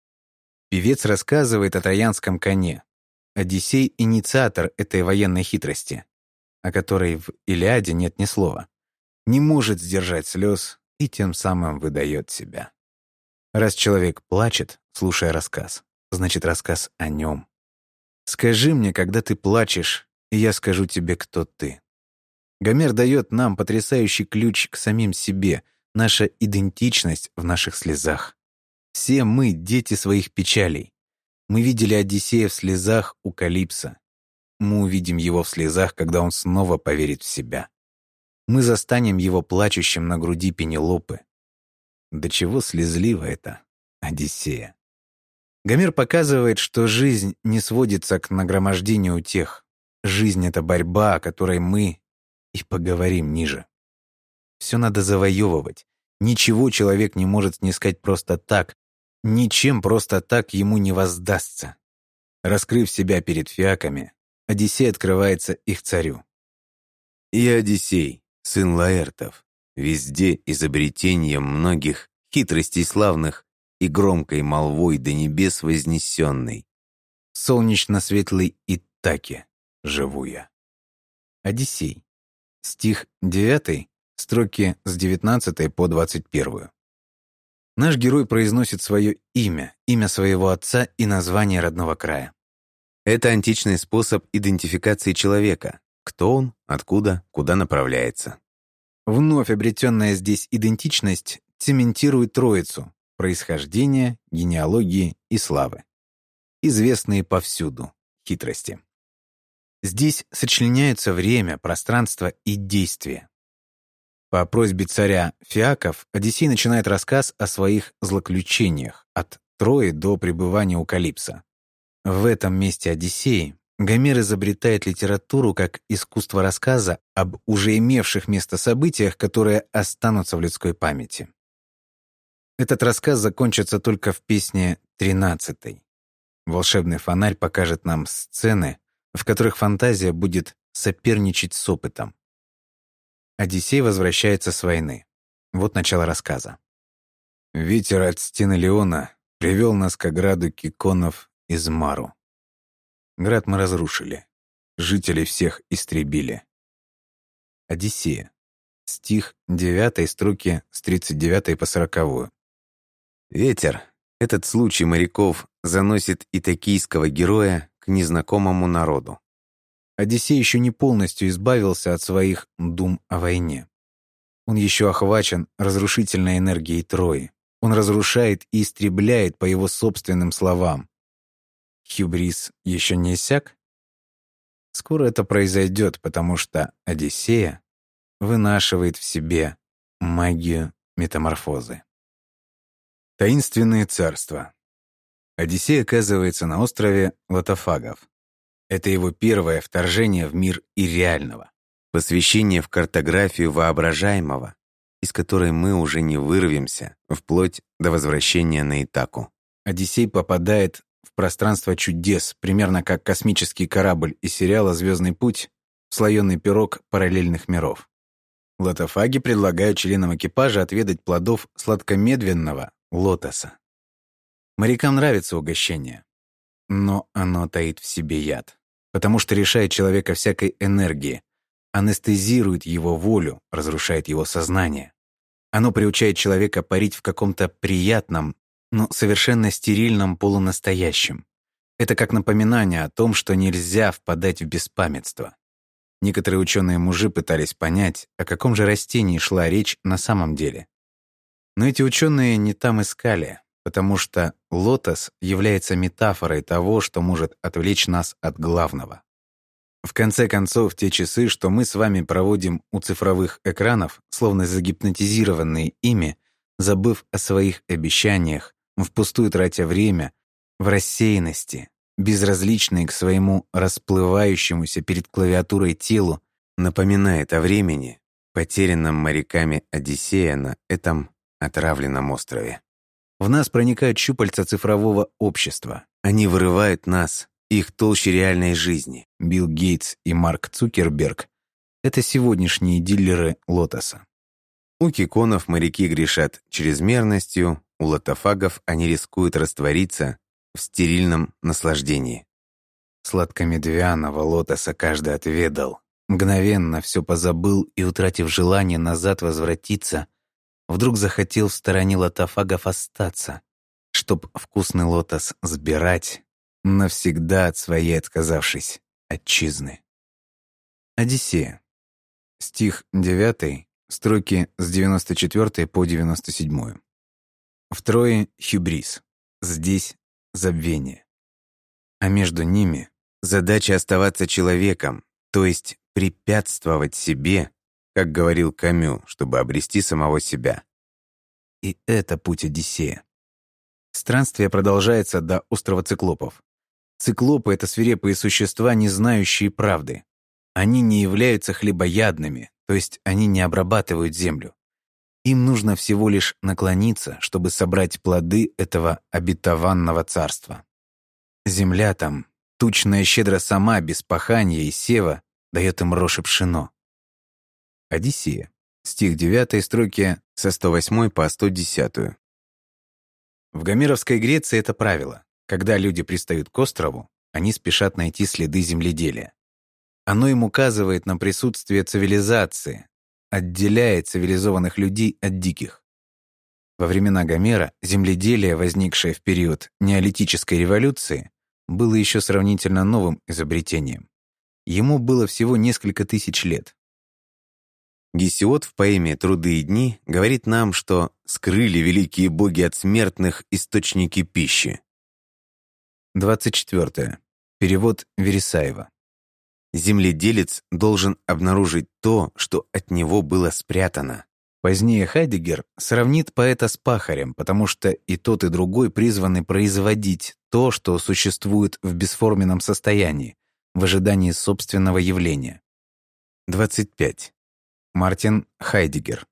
Speaker 1: Певец рассказывает о троянском коне. Одиссей — инициатор этой военной хитрости, о которой в Илиаде нет ни слова. Не может сдержать слез и тем самым выдает себя. Раз человек плачет, слушая рассказ, значит, рассказ о нем. «Скажи мне, когда ты плачешь, и я скажу тебе, кто ты». Гомер дает нам потрясающий ключ к самим себе, наша идентичность в наших слезах. Все мы — дети своих печалей. Мы видели Одиссея в слезах у Калипсо. Мы увидим его в слезах, когда он снова поверит в себя. Мы застанем его плачущим на груди Пенелопы. До чего слезливо это, Одиссея. Гомер показывает, что жизнь не сводится к нагромождению утех. Жизнь — это борьба, о которой мы и поговорим ниже. Все надо завоевывать. Ничего человек не может снискать просто так. Ничем просто так ему не воздастся. Раскрыв себя перед фиаками, Одиссей открывается их царю.
Speaker 2: И Одиссей, сын Лаэртов, везде изобретением многих хитростей славных и громкой молвой до небес вознесенный.
Speaker 1: Солнечно-светлый Итаке живу я. Одиссей. Стих 9, строки с 19 по 21. Наш герой произносит свое имя своего отца и название родного края.
Speaker 2: Это античный способ идентификации человека. Кто он, откуда, куда направляется.
Speaker 1: Вновь обретенная здесь идентичность цементирует троицу происхождения, генеалогии и славы, известные повсюду хитрости. Здесь сочленяются время, пространство и действие. По просьбе царя Фиаков Одиссей начинает рассказ о своих злоключениях от Трои до пребывания у Калипсо. В этом месте Одиссеи Гомер изобретает литературу как искусство рассказа об уже имевших место событиях, которые останутся в людской памяти. Этот рассказ закончится только в песне 13. Волшебный фонарь покажет нам сцены, в которых фантазия будет соперничать с опытом. Одиссей возвращается с войны. Вот начало рассказа. «Ветер от стены Леона привел нас к ограду Киконов из Мару. Град мы разрушили, жителей всех истребили». Одиссея. Стих 9, строки с 39 по 40.
Speaker 2: Ветер, этот случай моряков, заносит итакийского героя к незнакомому народу.
Speaker 1: Одиссей еще не полностью избавился от своих дум о войне. Он еще охвачен разрушительной энергией Трои. Он разрушает и истребляет по его собственным словам. Хюбрис еще не иссяк? Скоро это произойдет, потому что Одиссея вынашивает в себе магию метаморфозы. Таинственные царства. Одиссей оказывается на острове Лотофагов. Это его первое вторжение в мир ирреального.
Speaker 2: Посвящение в картографию воображаемого, из которой мы уже не вырвемся, вплоть до возвращения на Итаку.
Speaker 1: Одиссей попадает в пространство чудес, примерно как космический корабль из сериала «Звездный путь» в слоеный пирог параллельных миров. Лотофаги предлагают членам экипажа отведать плодов сладкомедленного лотоса. Морякам нравится угощение, но оно таит в себе яд, потому что лишает человека всякой энергии, анестезирует его волю, разрушает его сознание. Оно приучает человека парить в каком-то приятном, но совершенно стерильном полунастоящем. Это как напоминание о том, что нельзя впадать в беспамятство. Некоторые ученые-мужи пытались понять, о каком же растении шла речь на самом деле. Но эти ученые не там искали, потому что лотос является метафорой того, что может отвлечь нас от главного. В конце концов, те часы, что мы с вами проводим у цифровых экранов, словно загипнотизированные ими, забыв о своих обещаниях, впустую тратя время, в рассеянности, безразличные к своему расплывающемуся перед клавиатурой телу, напоминает о времени, потерянном моряками Одиссея на этом отравленном острове. В нас проникают щупальца цифрового общества. Они вырывают нас, их толще реальной жизни. Билл Гейтс и Марк Цукерберг — это сегодняшние дилеры лотоса. У киконов моряки грешат чрезмерностью, у лотофагов они рискуют раствориться в стерильном наслаждении. Сладкомедвяного лотоса каждый отведал, мгновенно все позабыл и, утратив желание назад возвратиться, вдруг захотел в стороне лотофагов остаться, чтоб вкусный лотос сбирать, навсегда от своей отказавшись отчизны. Одиссея. Стих 9, строки с 94 по 97. Втрое — хюбрис. Здесь — забвение. А между ними задача оставаться человеком, то есть препятствовать себе, как говорил Камю, чтобы обрести самого себя. И это путь Одиссея. Странствие продолжается до острова Циклопов. Циклопы — это свирепые существа, не знающие правды. Они не являются хлебоядными, то есть они не обрабатывают землю. Им нужно всего лишь наклониться, чтобы собрать плоды этого обетованного царства. Земля там, тучная щедро сама, без паханья и сева, дает им рожь и пшено. Одиссея. Стих 9, строки со 108 по 110. В гомеровской Греции это правило. Когда люди пристают к острову, они спешат найти следы земледелия. Оно им указывает на присутствие цивилизации, отделяет цивилизованных людей от диких. Во времена Гомера земледелие, возникшее в период неолитической революции, было еще сравнительно новым изобретением. Ему было всего несколько тысяч лет. Гесиод в поэме «Труды и дни» говорит нам, что «скрыли великие боги от смертных источники пищи». 24. Перевод Вересаева. Земледелец должен обнаружить то, что от него было спрятано. Позднее Хайдеггер сравнит поэта с пахарем, потому что и тот, и другой призваны производить то, что существует в бесформенном состоянии, в ожидании собственного явления. 25. Мартин Хайдеггер.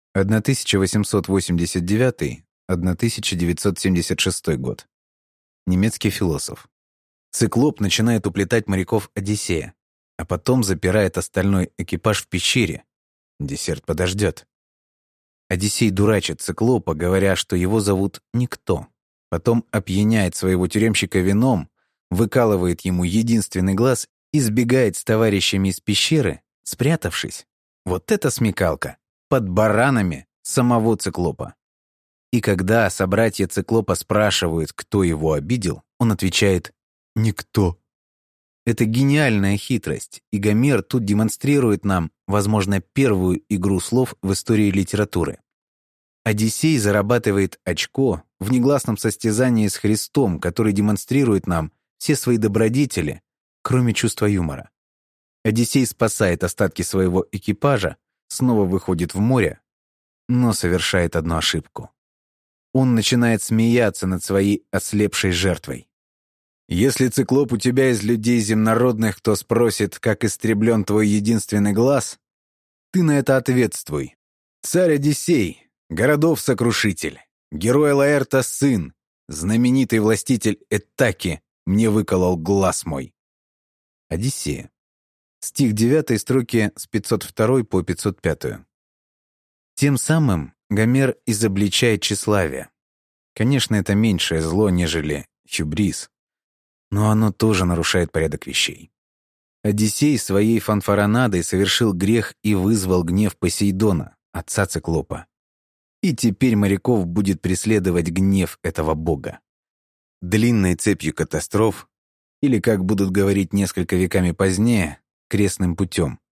Speaker 1: 1889-1976 год. Немецкий философ. Циклоп начинает уплетать моряков Одиссея, а потом запирает остальной экипаж в пещере. Десерт подождет. Одиссей дурачит Циклопа, говоря, что его зовут Никто. Потом опьяняет своего тюремщика вином, выкалывает ему единственный глаз и сбегает с товарищами из пещеры, спрятавшись. Вот это смекалка! Под баранами самого Циклопа. И когда собратья Циклопа спрашивают, кто его обидел, он отвечает «Никто». Это гениальная хитрость, и Гомер тут демонстрирует нам, возможно, первую игру слов в истории литературы. Одиссей зарабатывает очко в негласном состязании с Христом, который демонстрирует нам все свои добродетели, кроме чувства юмора. Одиссей спасает остатки своего экипажа, снова выходит в море, но совершает одну ошибку. Он начинает смеяться над своей ослепшей жертвой. Если, Циклоп, у тебя из людей земнородных кто спросит, как истреблен твой единственный глаз, ты на это ответствуй. Царь Одиссей, городов-сокрушитель, герой Лаэрта сын, знаменитый властитель Эттаки, мне выколол глаз мой. Одиссея. Стих 9, строки с 502 по 505. Тем самым Гомер изобличает тщеславие. Конечно, это меньшее зло, нежели хюбрис, но оно тоже нарушает порядок вещей. Одиссей своей фанфаронадой совершил грех и вызвал гнев Посейдона, отца Циклопа. И теперь моряков будет преследовать гнев этого бога. Длинной цепью катастроф, или, как будут говорить несколько веками позднее, крестным путем,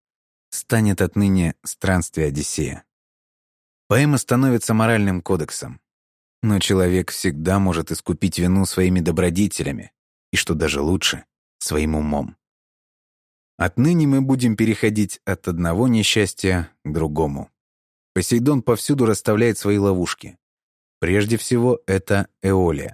Speaker 1: станет отныне странствие Одиссея. Поэма становится моральным кодексом. Но человек всегда может искупить вину своими добродетелями, и, что даже лучше, своим умом. Отныне мы будем переходить от одного несчастья к другому. Посейдон повсюду расставляет свои ловушки. Прежде всего, это Эолия.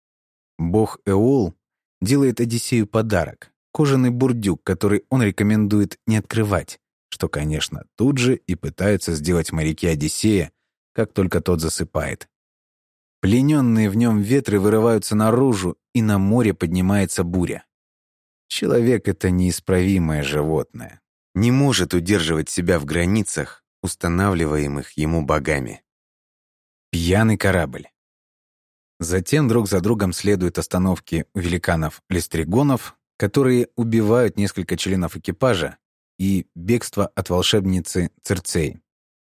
Speaker 1: Бог Эол делает Одиссею подарок — кожаный бурдюк, который он рекомендует не открывать, что, конечно, тут же и пытаются сделать моряки Одиссея, как только тот засыпает. Плененные в нем ветры вырываются наружу, и на море поднимается буря. Человек — это неисправимое животное.
Speaker 2: Не может удерживать себя в границах, устанавливаемых ему богами.
Speaker 1: Пьяный корабль. Затем друг за другом следуют остановки у великанов-листригонов, которые убивают несколько членов экипажа, и бегство от волшебницы Цирцеи.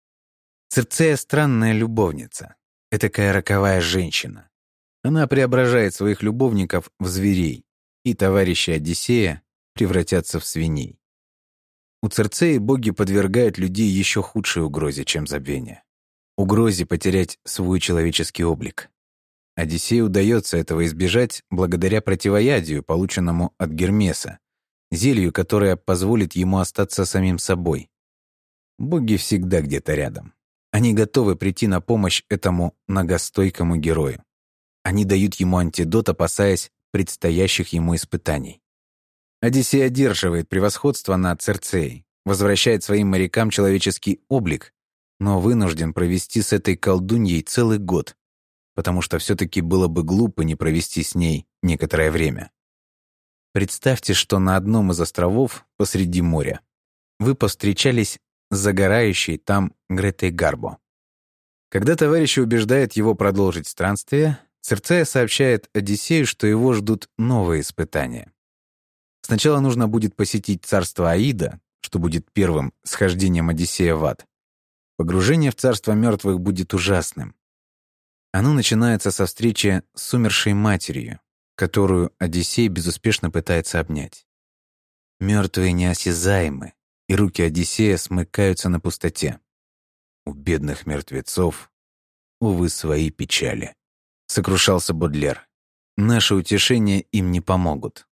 Speaker 1: Цирцея — странная любовница. Этакая роковая женщина. Она преображает своих любовников в зверей, и товарищи Одиссея превратятся в свиней. У Цирцеи боги подвергают людей еще худшей угрозе, чем забвение. Угрозе потерять свой человеческий облик. Одиссею удается этого избежать благодаря противоядию, полученному от Гермеса, зелью, которое позволит ему остаться самим собой. Боги всегда где-то рядом. Они готовы прийти на помощь этому многостойкому герою. Они дают ему антидот, опасаясь предстоящих ему испытаний. Одиссей одерживает превосходство над Цирцеей, возвращает своим морякам человеческий облик, но вынужден провести с этой колдуньей целый год, потому что все-таки было бы глупо не провести с ней некоторое время. Представьте, что на одном из островов посреди моря вы повстречались с загорающей там Гретой Гарбо. Когда товарищи убеждают его продолжить странствие, Цирцея сообщает Одиссею, что его ждут новые испытания. Сначала нужно будет посетить царство Аида, что будет первым схождением Одиссея в ад. Погружение в царство мертвых будет ужасным. Оно начинается со встречи с умершей матерью, которую Одиссей безуспешно пытается обнять. Мертвые неосязаемы, и руки Одиссея смыкаются на пустоте. У бедных мертвецов, увы, свои печали. Сокрушался Бодлер. Наши утешения им не помогут.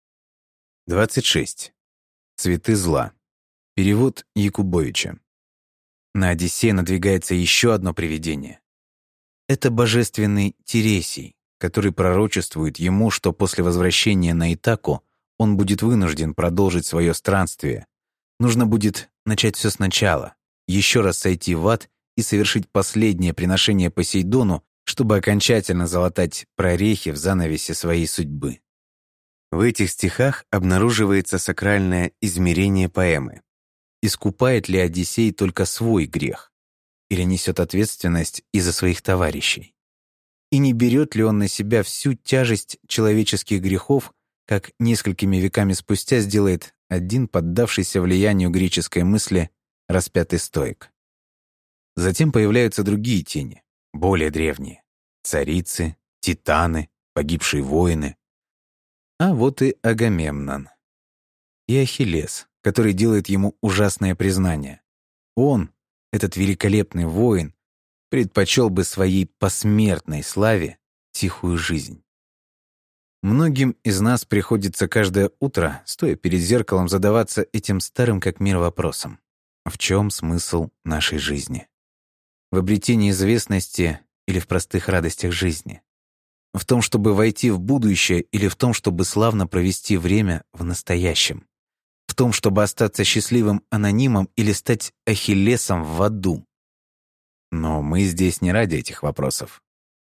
Speaker 1: 26. Цветы зла. Перевод Якубовича. На Одиссея надвигается еще одно привидение. Это божественный Тересий, который пророчествует ему, что после возвращения на Итаку он будет вынужден продолжить свое странствие. Нужно будет начать все сначала, еще раз сойти в ад и совершить последнее приношение Посейдону, чтобы окончательно залатать прорехи в занавесе своей судьбы.
Speaker 2: В этих стихах обнаруживается сакральное измерение поэмы.
Speaker 1: Искупает ли Одиссей только свой грех? Или несет ответственность и за своих товарищей? И не берет ли он на себя всю тяжесть человеческих грехов, как несколькими веками спустя сделает один поддавшийся влиянию греческой мысли распятый стоик? Затем появляются другие тени, более древние. Царицы, титаны, погибшие воины. А вот и Агамемнон. И Ахиллес, который делает ему ужасное признание. Он, этот великолепный воин, предпочел бы своей посмертной славе тихую жизнь. Многим из нас приходится каждое утро, стоя перед зеркалом, задаваться этим старым как мир вопросом. В чем смысл нашей жизни? В обретении известности или в простых радостях жизни? В том, чтобы войти в будущее или в том, чтобы славно провести время в настоящем? В том, чтобы остаться счастливым анонимом или стать Ахиллесом в аду? Но мы здесь не ради этих вопросов.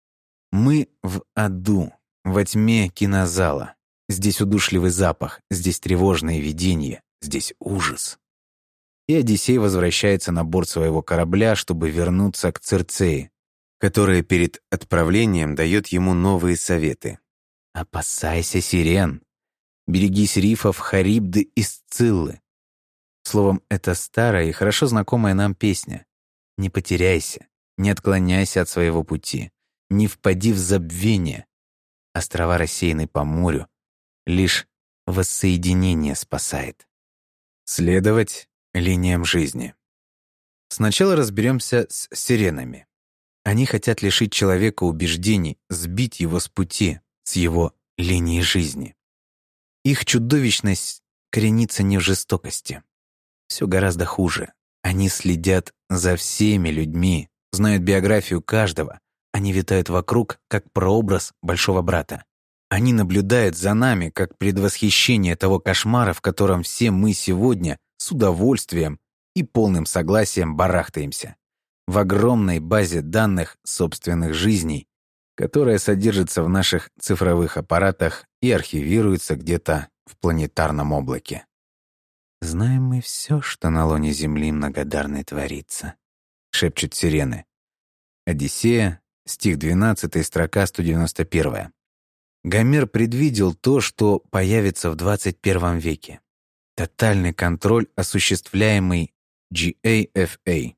Speaker 1: Мы в аду, во тьме кинозала. Здесь удушливый запах, здесь тревожные видения, здесь ужас. И Одиссей возвращается на борт своего корабля, чтобы вернуться к Цирцее,
Speaker 2: которая перед отправлением дает ему новые советы.
Speaker 1: «Опасайся сирен, берегись рифов Харибды и Сциллы». Словом, это старая и хорошо знакомая нам песня. Не потеряйся, не отклоняйся от своего пути, не впади в забвение. Острова, рассеянные по морю, лишь воссоединение спасает. Следовать линиям жизни. Сначала разберемся с сиренами. Они хотят лишить человека убеждений, сбить его с пути, с его линии жизни. Их чудовищность коренится не в жестокости. Все гораздо хуже. Они следят за всеми людьми, знают биографию каждого. Они витают вокруг, как прообраз большого брата. Они наблюдают за нами, как предвосхищение того кошмара, в котором все мы сегодня с удовольствием и полным согласием барахтаемся. В огромной базе данных собственных жизней, которая содержится в наших цифровых аппаратах и архивируется где-то в планетарном облаке. «Знаем мы все, что на лоне Земли многодарной творится», — шепчут сирены. Одиссея, стих 12, строка 191. Гомер предвидел то, что появится в 21 веке. Тотальный контроль, осуществляемый GAFA.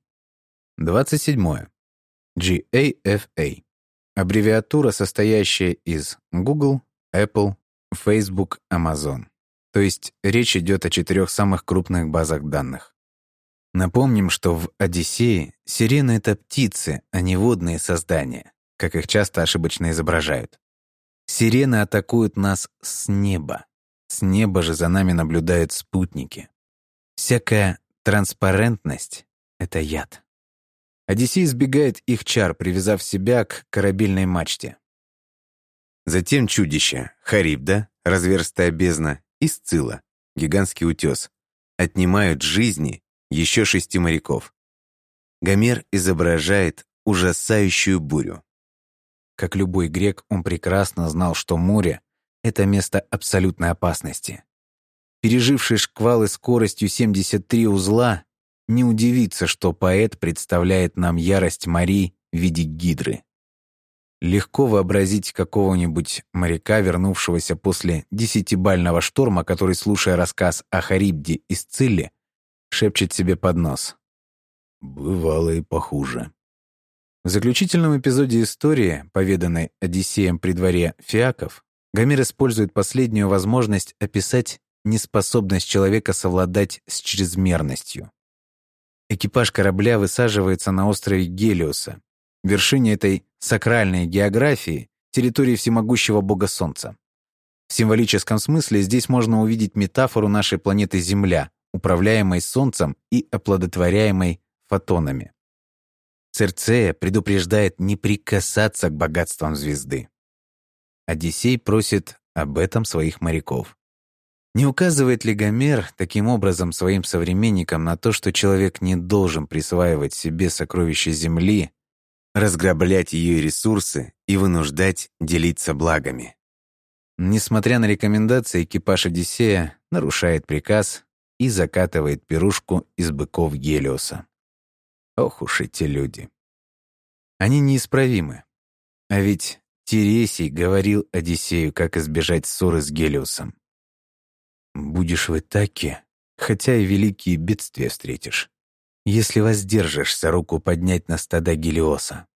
Speaker 1: 27. GAFA. Аббревиатура, состоящая из Google, Apple, Facebook, Amazon. То есть речь идет о 4 самых крупных базах данных. Напомним, что в «Одиссее» сирены — это птицы, а не водные создания, как их часто ошибочно изображают. Сирены атакуют нас с неба. С неба же за нами наблюдают спутники. Всякая транспарентность — это яд. Одиссей избегает их чар, привязав себя к корабельной мачте.
Speaker 2: Затем чудища Харибда, разверстая бездна, и Сцилла, гигантский утес, отнимают жизни еще 6 моряков. Гомер изображает ужасающую бурю.
Speaker 1: Как любой грек, он прекрасно знал, что море — это место абсолютной опасности. Переживший шквалы скоростью 73 узла, не удивится, что поэт представляет нам ярость морей в виде гидры. Легко вообразить какого-нибудь моряка, вернувшегося после 10-бального шторма, который, слушая рассказ о Харибде и Сцилле, шепчет себе под нос: «Бывало и похуже». В заключительном эпизоде истории, поведанной Одиссеем при дворе Фиаков, Гомер использует последнюю возможность описать неспособность человека совладать с чрезмерностью. Экипаж корабля высаживается на острове Гелиоса, вершине этой сакральной географии, территории всемогущего бога Солнца. В символическом смысле здесь можно увидеть метафору нашей планеты Земля, управляемой Солнцем и оплодотворяемой фотонами. Цирцея предупреждает не прикасаться к богатствам звезды. Одиссей просит об этом своих моряков. Не указывает ли Гомер таким образом своим современникам на то, что человек не должен присваивать себе сокровища Земли, разграблять ее ресурсы и вынуждать делиться благами? Несмотря на рекомендации, экипаж Одиссея нарушает приказ и закатывает пирушку из быков Гелиоса. Ох уж эти люди. Они неисправимы. А ведь Тересий говорил Одиссею, как избежать ссоры с Гелиосом. «Будешь в Итаке, хотя и великие бедствия встретишь, если воздержишься руку поднять на стада Гелиоса».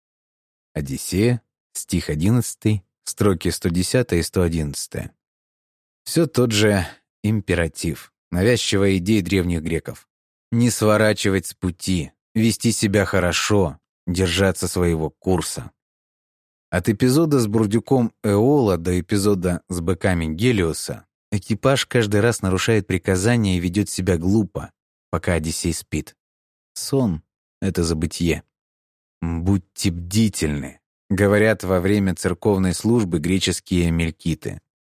Speaker 1: Одиссея, стих 11, строки 110 и 111. Все тот же императив, навязчивая идея древних греков. Не сворачивать с пути, вести себя хорошо, держаться своего курса. От эпизода с бурдюком Эола до эпизода с быками Гелиоса экипаж каждый раз нарушает приказания и ведет себя глупо, пока Одиссей спит. Сон — это забытье. «Будьте бдительны», — говорят во время церковной службы греческие мелькиты.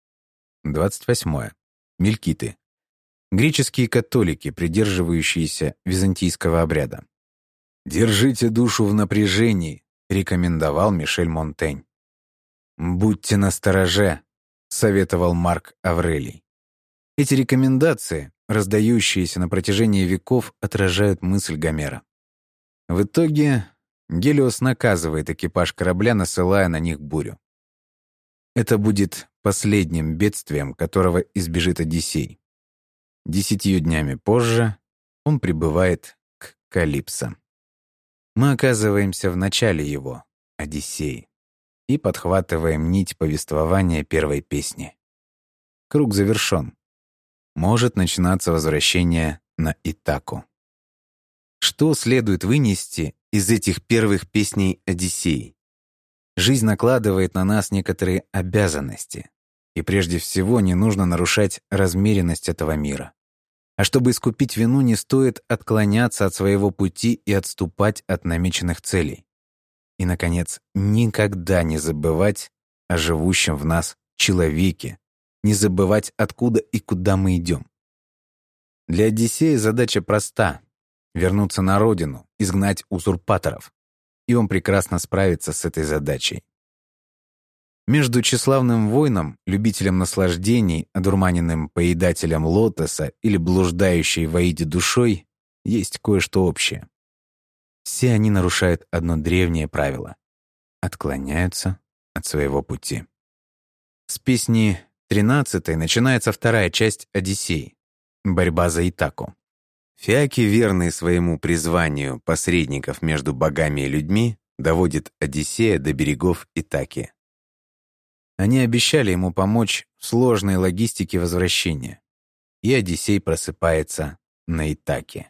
Speaker 1: 28. Мелькиты. Греческие католики, придерживающиеся византийского обряда. «Держите душу в напряжении», — рекомендовал Мишель Монтень. «Будьте настороже», — советовал Марк Аврелий. Эти рекомендации, раздающиеся на протяжении веков, отражают мысль Гомера. В итоге Гелиос наказывает экипаж корабля, насылая на них бурю. Это будет последним бедствием, которого избежит Одиссей. 10 днями позже он прибывает к Калипсо. Мы оказываемся в начале его, Одиссеи, и подхватываем нить повествования первой песни. Круг завершен. Может начинаться возвращение на Итаку. Что следует вынести из этих первых песней Одиссеи? Жизнь накладывает на нас некоторые обязанности, и прежде всего не нужно нарушать размеренность этого мира. А чтобы искупить вину, не стоит отклоняться от своего пути и отступать от намеченных целей. И, наконец, никогда не забывать о живущем в нас человеке, не забывать, откуда и куда мы идем. Для Одиссея задача проста — вернуться на родину, изгнать узурпаторов. И он прекрасно справится с этой задачей. Между тщеславным воином, любителем наслаждений, одурманенным поедателем лотоса или блуждающей в Аиде душой есть кое-что общее. Все они нарушают одно древнее правило — отклоняются от своего пути. С песни 13 начинается вторая часть Одиссеи — борьба за Итаку. Фиаки, верные своему призванию посредников между богами и людьми, доводят Одиссея до берегов Итаки. Они обещали ему помочь в сложной логистике возвращения, и Одиссей просыпается на Итаке.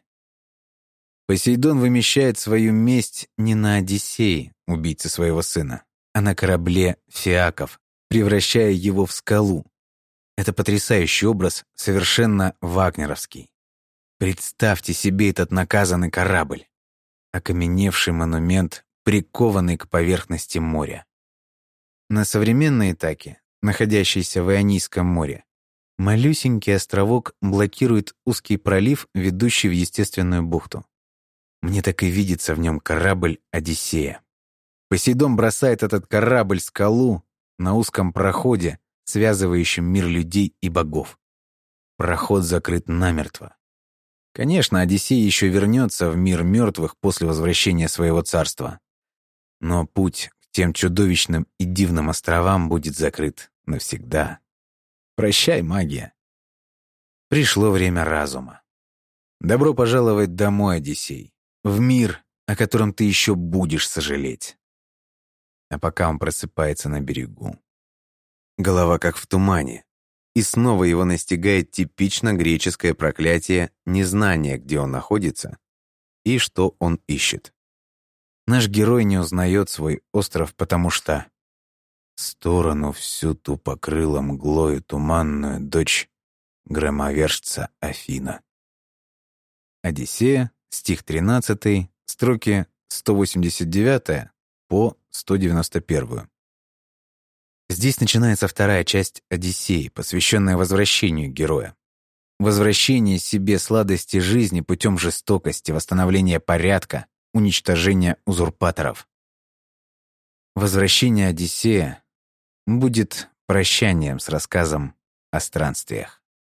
Speaker 1: Посейдон вымещает свою месть не на Одиссее, убийце своего сына, а на корабле Фиаков, превращая его в скалу. Это потрясающий образ, совершенно вагнеровский. Представьте себе этот наказанный корабль, окаменевший монумент, прикованный к поверхности моря. На современной Итаке, находящейся в Ионийском море, малюсенький островок блокирует узкий пролив, ведущий в естественную бухту. Мне так и видится в нем корабль Одиссея. Посейдон бросает этот корабль скалу на узком проходе, связывающем мир людей и богов. Проход закрыт намертво. Конечно, Одиссей еще вернется в мир мертвых после возвращения своего царства. Но путь к тем чудовищным и дивным островам будет закрыт навсегда. Прощай, магия. Пришло время разума. Добро пожаловать домой, Одиссей, в мир, о котором ты еще будешь сожалеть. А пока он просыпается на берегу. Голова как в тумане. И снова его настигает типично греческое проклятие незнания, где он находится и что он ищет. Наш герой не узнает свой остров, потому что сторону всю ту покрыла мглою туманную дочь громовержца Афина. Одиссея, стих 13, строки 189 по 191. Здесь начинается вторая часть Одиссеи, посвященная возвращению героя. Возвращение себе сладости жизни путем жестокости, восстановления порядка, уничтожения узурпаторов. Возвращение Одиссея будет прощанием с рассказом о странствиях.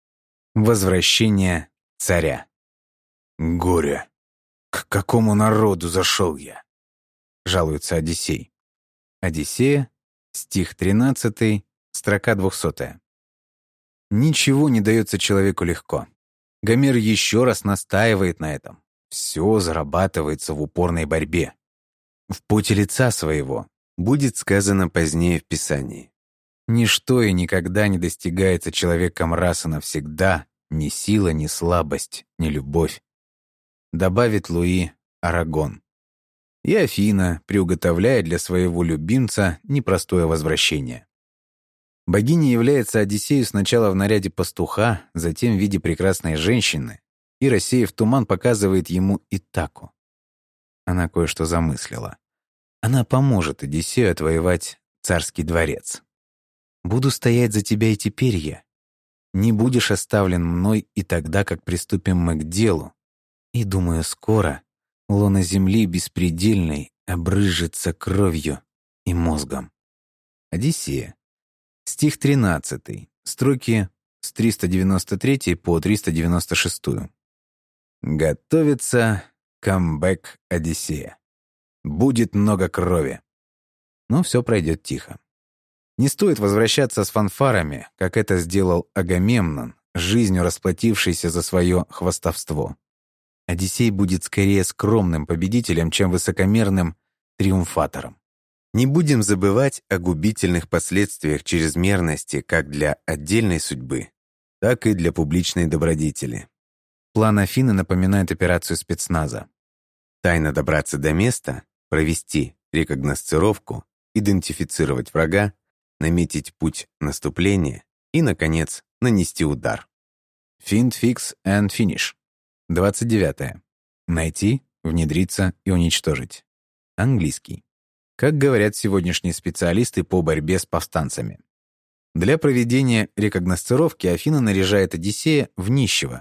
Speaker 1: Возвращение царя. «Горе! К какому народу зашел я?» — жалуется Одиссей. Одиссея, стих 13, строка 200. Ничего не дается человеку легко. Гомер еще раз настаивает на этом. Все зарабатывается в упорной борьбе. В поте лица своего, будет сказано позднее в Писании. Ничто и никогда не достигается человеком раз и навсегда, ни сила, ни слабость, ни любовь. Добавит Луи Арагон. И Афина приуготовляет для своего любимца непростое возвращение. Богиня является Одиссею сначала в наряде пастуха, затем в виде прекрасной женщины, и, рассеяв туман, показывает ему Итаку. Она кое-что замыслила. Она поможет Одиссею отвоевать царский дворец. «Буду стоять за тебя и теперь я. Не будешь оставлен мной и тогда, как приступим мы к делу. И, думаю, скоро лоно земли беспредельной обрыжется кровью и мозгом». Одиссея. Стих 13, строки с 393 по 396. Готовится камбэк Одиссея. Будет много крови. Но все пройдет тихо. Не стоит возвращаться с фанфарами, как это сделал Агамемнон, жизнью расплатившийся за свое хвастовство. Одиссей будет скорее скромным победителем, чем высокомерным триумфатором. Не будем забывать о губительных последствиях чрезмерности как для отдельной судьбы, так и для публичной добродетели. План Афины напоминает операцию спецназа.
Speaker 2: Тайно добраться до места, провести рекогносцировку, идентифицировать врага, наметить путь наступления и, наконец, нанести удар.
Speaker 1: Find, fix and finish. 29. Найти, внедриться и уничтожить. Английский. Как говорят сегодняшние специалисты по борьбе с повстанцами. Для проведения рекогносцировки Афина наряжает Одиссея в нищего,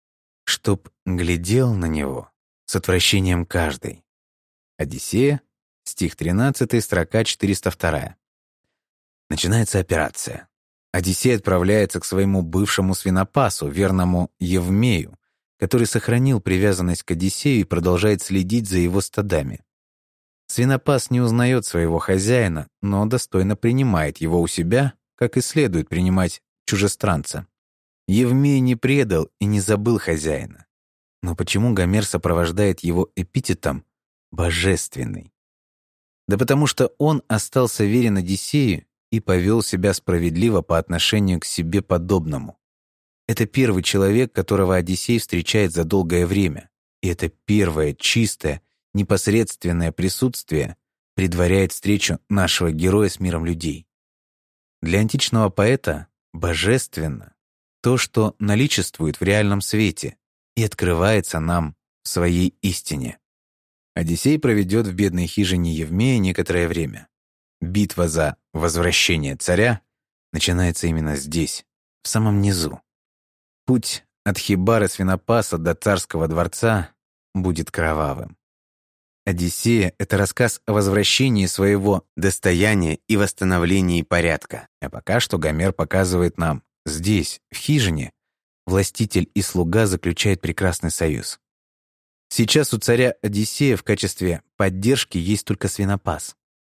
Speaker 1: чтоб глядел на него с отвращением каждый. Одиссея, стих 13, строка 402. Начинается операция. Одиссей отправляется к своему бывшему свинопасу, верному Евмею, который сохранил привязанность к Одиссею и продолжает следить за его стадами. Свинопас не узнает своего хозяина, но достойно принимает его у себя, как и следует принимать чужестранца. Евмей не предал и не забыл хозяина. Но почему Гомер сопровождает его эпитетом «божественный»? Да потому что он остался верен Одиссею и повел себя справедливо по отношению к себе подобному. Это первый человек, которого Одиссей встречает за долгое время, и это первое чистое, непосредственное присутствие предваряет встречу нашего героя с миром людей. Для античного поэта божественно то, что наличествует в реальном свете и открывается нам в своей истине. Одиссей проведет в бедной хижине Евмея некоторое время. Битва за возвращение царя начинается именно здесь, в самом низу. Путь от хибары свинопаса до царского дворца будет кровавым. «Одиссея» — это рассказ о возвращении своего достояния и восстановлении порядка. А пока что Гомер показывает нам, здесь, в хижине, властитель и слуга заключают прекрасный союз. Сейчас у царя Одиссея в качестве поддержки есть только свинопас.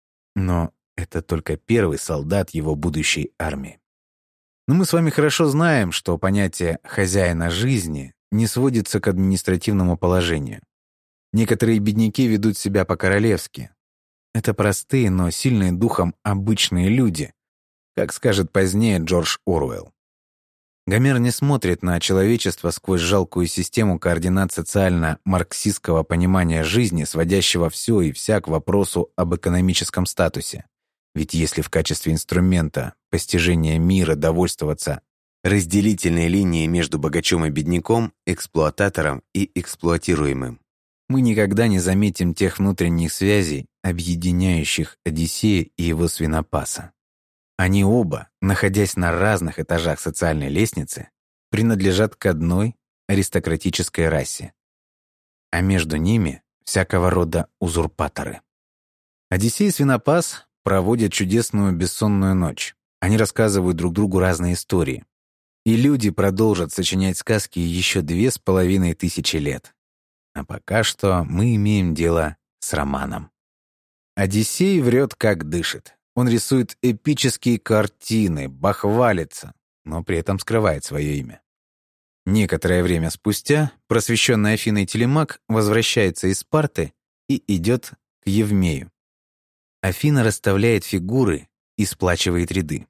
Speaker 1: Но это только первый солдат его будущей армии. Но мы с вами хорошо знаем, что понятие «хозяина жизни» не сводится к административному положению. Некоторые бедняки ведут себя по-королевски. Это простые, но сильные духом обычные люди, как скажет позднее Джордж Оруэлл. Гомер не смотрит на человечество сквозь жалкую систему координат социально-марксистского понимания жизни, сводящего все и вся к вопросу об экономическом статусе. Ведь если в качестве инструмента постижения мира довольствоваться разделительной линией между богачом и бедняком, эксплуататором и эксплуатируемым, мы никогда не заметим тех внутренних связей, объединяющих Одиссея и его свинопаса. Они оба, находясь на разных этажах социальной лестницы, принадлежат к одной аристократической расе, а между ними всякого рода узурпаторы. Одиссей и свинопас проводят чудесную бессонную ночь. Они рассказывают друг другу разные истории. И люди продолжат сочинять сказки еще 2500 лет. А пока что мы имеем дело с романом. Одиссей врет, как дышит. Он рисует эпические картины, бахвалится, но при этом скрывает свое имя. Некоторое время спустя просвещенный Афиной Телемак возвращается из Спарты и идет к Евмею. Афина расставляет фигуры и сплачивает ряды.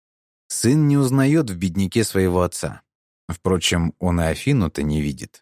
Speaker 1: Сын не узнает в бедняке своего отца. Впрочем, он и Афину-то не видит.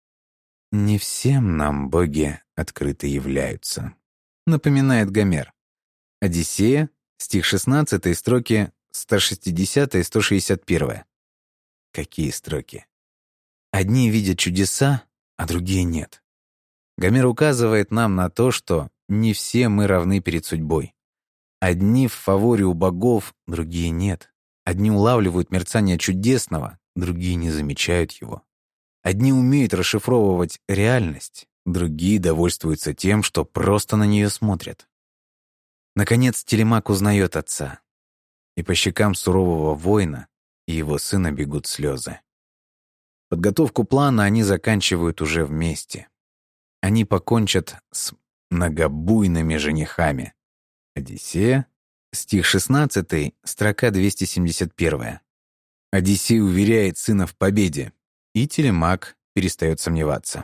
Speaker 1: «Не всем нам боги открыто являются», — напоминает Гомер. Одиссея, стих 16, строки 160 и 161. Какие строки? Одни видят чудеса, а другие нет. Гомер указывает нам на то, что не все мы равны перед судьбой. Одни в фаворе у богов, другие нет. Одни улавливают мерцание чудесного, другие не замечают его. Одни умеют расшифровывать реальность, другие довольствуются тем, что просто на нее смотрят. Наконец Телемак узнает отца, и по щекам сурового воина и его сына бегут слезы. Подготовку плана они заканчивают уже вместе. Они покончат с многобуйными женихами. Одиссея, стих 16, строка 271. Одиссей уверяет сына в победе, и Телемак перестает сомневаться.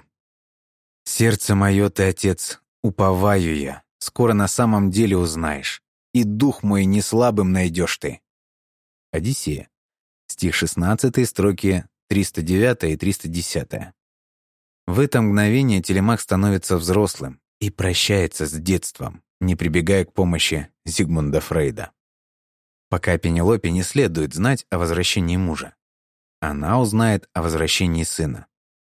Speaker 1: «Сердце мое ты, отец, уповаю я, скоро на самом деле узнаешь, и дух мой не слабым найдешь ты». Одиссея, стих 16, строки 309 и 310. В это мгновение Телемах становится взрослым и прощается с детством, не прибегая к помощи Зигмунда Фрейда. Пока Пенелопе не следует знать о возвращении мужа. Она узнает о возвращении сына.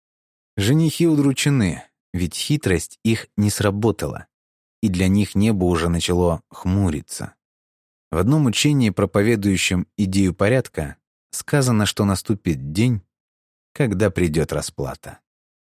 Speaker 1: Женихи удручены, ведь хитрость их не сработала, и для них небо уже начало хмуриться. В одном учении, проповедующем идею порядка, сказано, что наступит день, когда придет расплата.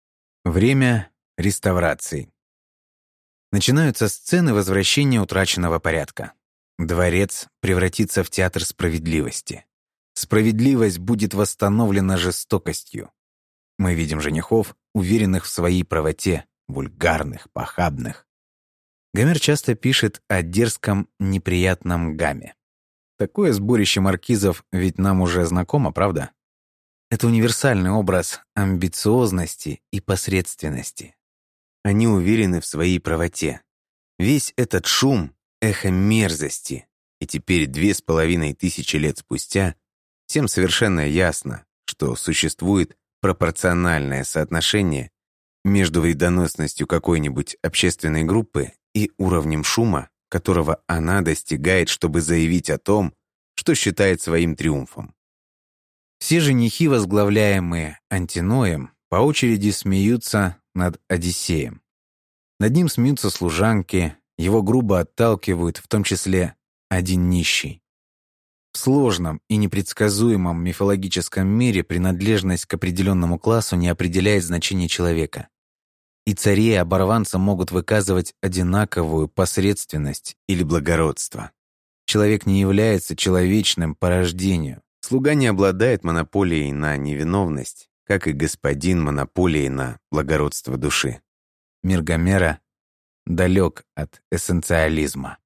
Speaker 1: Время реставрации. Начинаются сцены возвращения утраченного порядка. Дворец превратится в театр справедливости. Справедливость будет восстановлена жестокостью. Мы видим женихов, уверенных в своей правоте, вульгарных, похабных. Гомер часто пишет о дерзком, неприятном гаме. Такое сборище маркизов ведь нам уже знакомо, правда? Это универсальный образ амбициозности и посредственности. Они уверены в своей правоте. Весь этот шум — эхо мерзости. И теперь 2500 лет спустя всем совершенно ясно, что существует пропорциональное соотношение между вредоносностью какой-нибудь общественной группы и уровнем шума, которого она достигает, чтобы заявить о том, что считает своим триумфом. Все женихи, возглавляемые Антиноем, по очереди смеются над Одиссеем. Над ним смеются служанки, его грубо отталкивают, в том числе один нищий. В сложном и непредсказуемом мифологическом мире принадлежность к определенному классу не определяет значение человека. И цари и оборванцы могут выказывать одинаковую посредственность или благородство. Человек не является человечным по рождению. Слуга не обладает монополией на невиновность, как и господин монополией на благородство души. Мир Гомера далек от эссенциализма.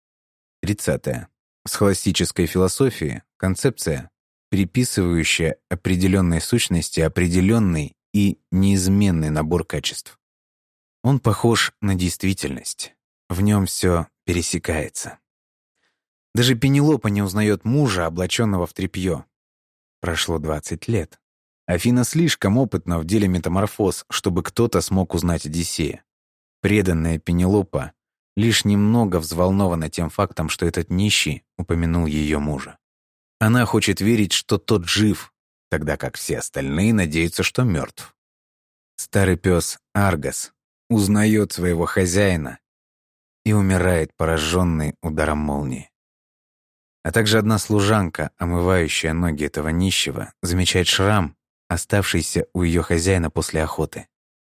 Speaker 1: 30. В схоластической философии концепция, приписывающая определенной сущности определенный и неизменный набор качеств. Он похож на действительность. В нем все пересекается. Даже Пенелопа не узнает мужа, облаченного в тряпье. Прошло 20 лет. Афина слишком опытна в деле метаморфоз, чтобы кто-то смог узнать Одиссея. Преданная Пенелопа лишь немного взволнована тем фактом, что этот нищий упомянул ее мужа. Она хочет верить, что тот жив, тогда как все остальные надеются, что мертв. Старый пес Аргос узнает своего хозяина и умирает, пораженный ударом молнии. А также одна служанка, омывающая ноги этого нищего, замечает шрам, оставшийся у ее хозяина после охоты.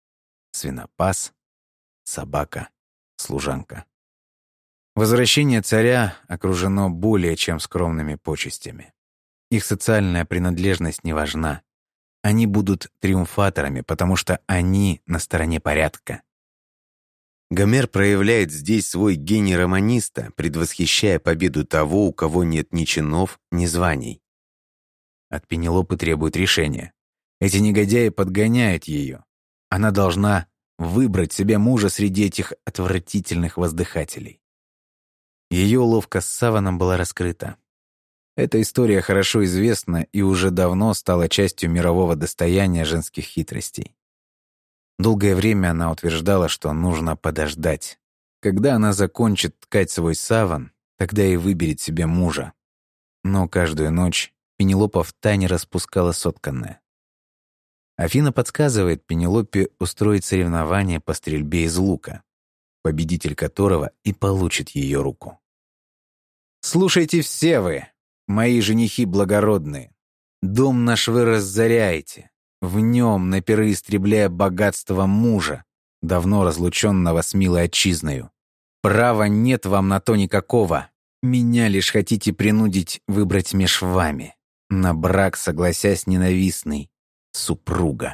Speaker 1: Свинопас, собака, служанка. Возвращение царя окружено более чем скромными почестями. Их социальная принадлежность не важна. Они будут триумфаторами, потому что они на стороне порядка. Гомер проявляет здесь свой гений романиста, предвосхищая победу того, у кого нет ни чинов, ни званий. От Пенелопы требует решения. Эти негодяи подгоняют ее. Она должна выбрать себе мужа среди этих отвратительных воздыхателей. Ее уловка с саваном была раскрыта. Эта история хорошо известна и уже давно стала частью мирового достояния женских хитростей. Долгое время она утверждала, что нужно подождать. Когда она закончит ткать свой саван, тогда и выберет себе мужа. Но каждую ночь Пенелопа втайне распускала сотканное. Афина подсказывает Пенелопе устроить соревнование по стрельбе из лука, победитель которого и получит ее руку. «Слушайте все вы, мои женихи благородные, дом наш вы разоряете, в нем на пиры истребляя богатство мужа, давно разлученного с милой отчизною. Права нет вам на то никакого, меня лишь хотите принудить выбрать меж вами, на брак согласясь ненавистный, супруга.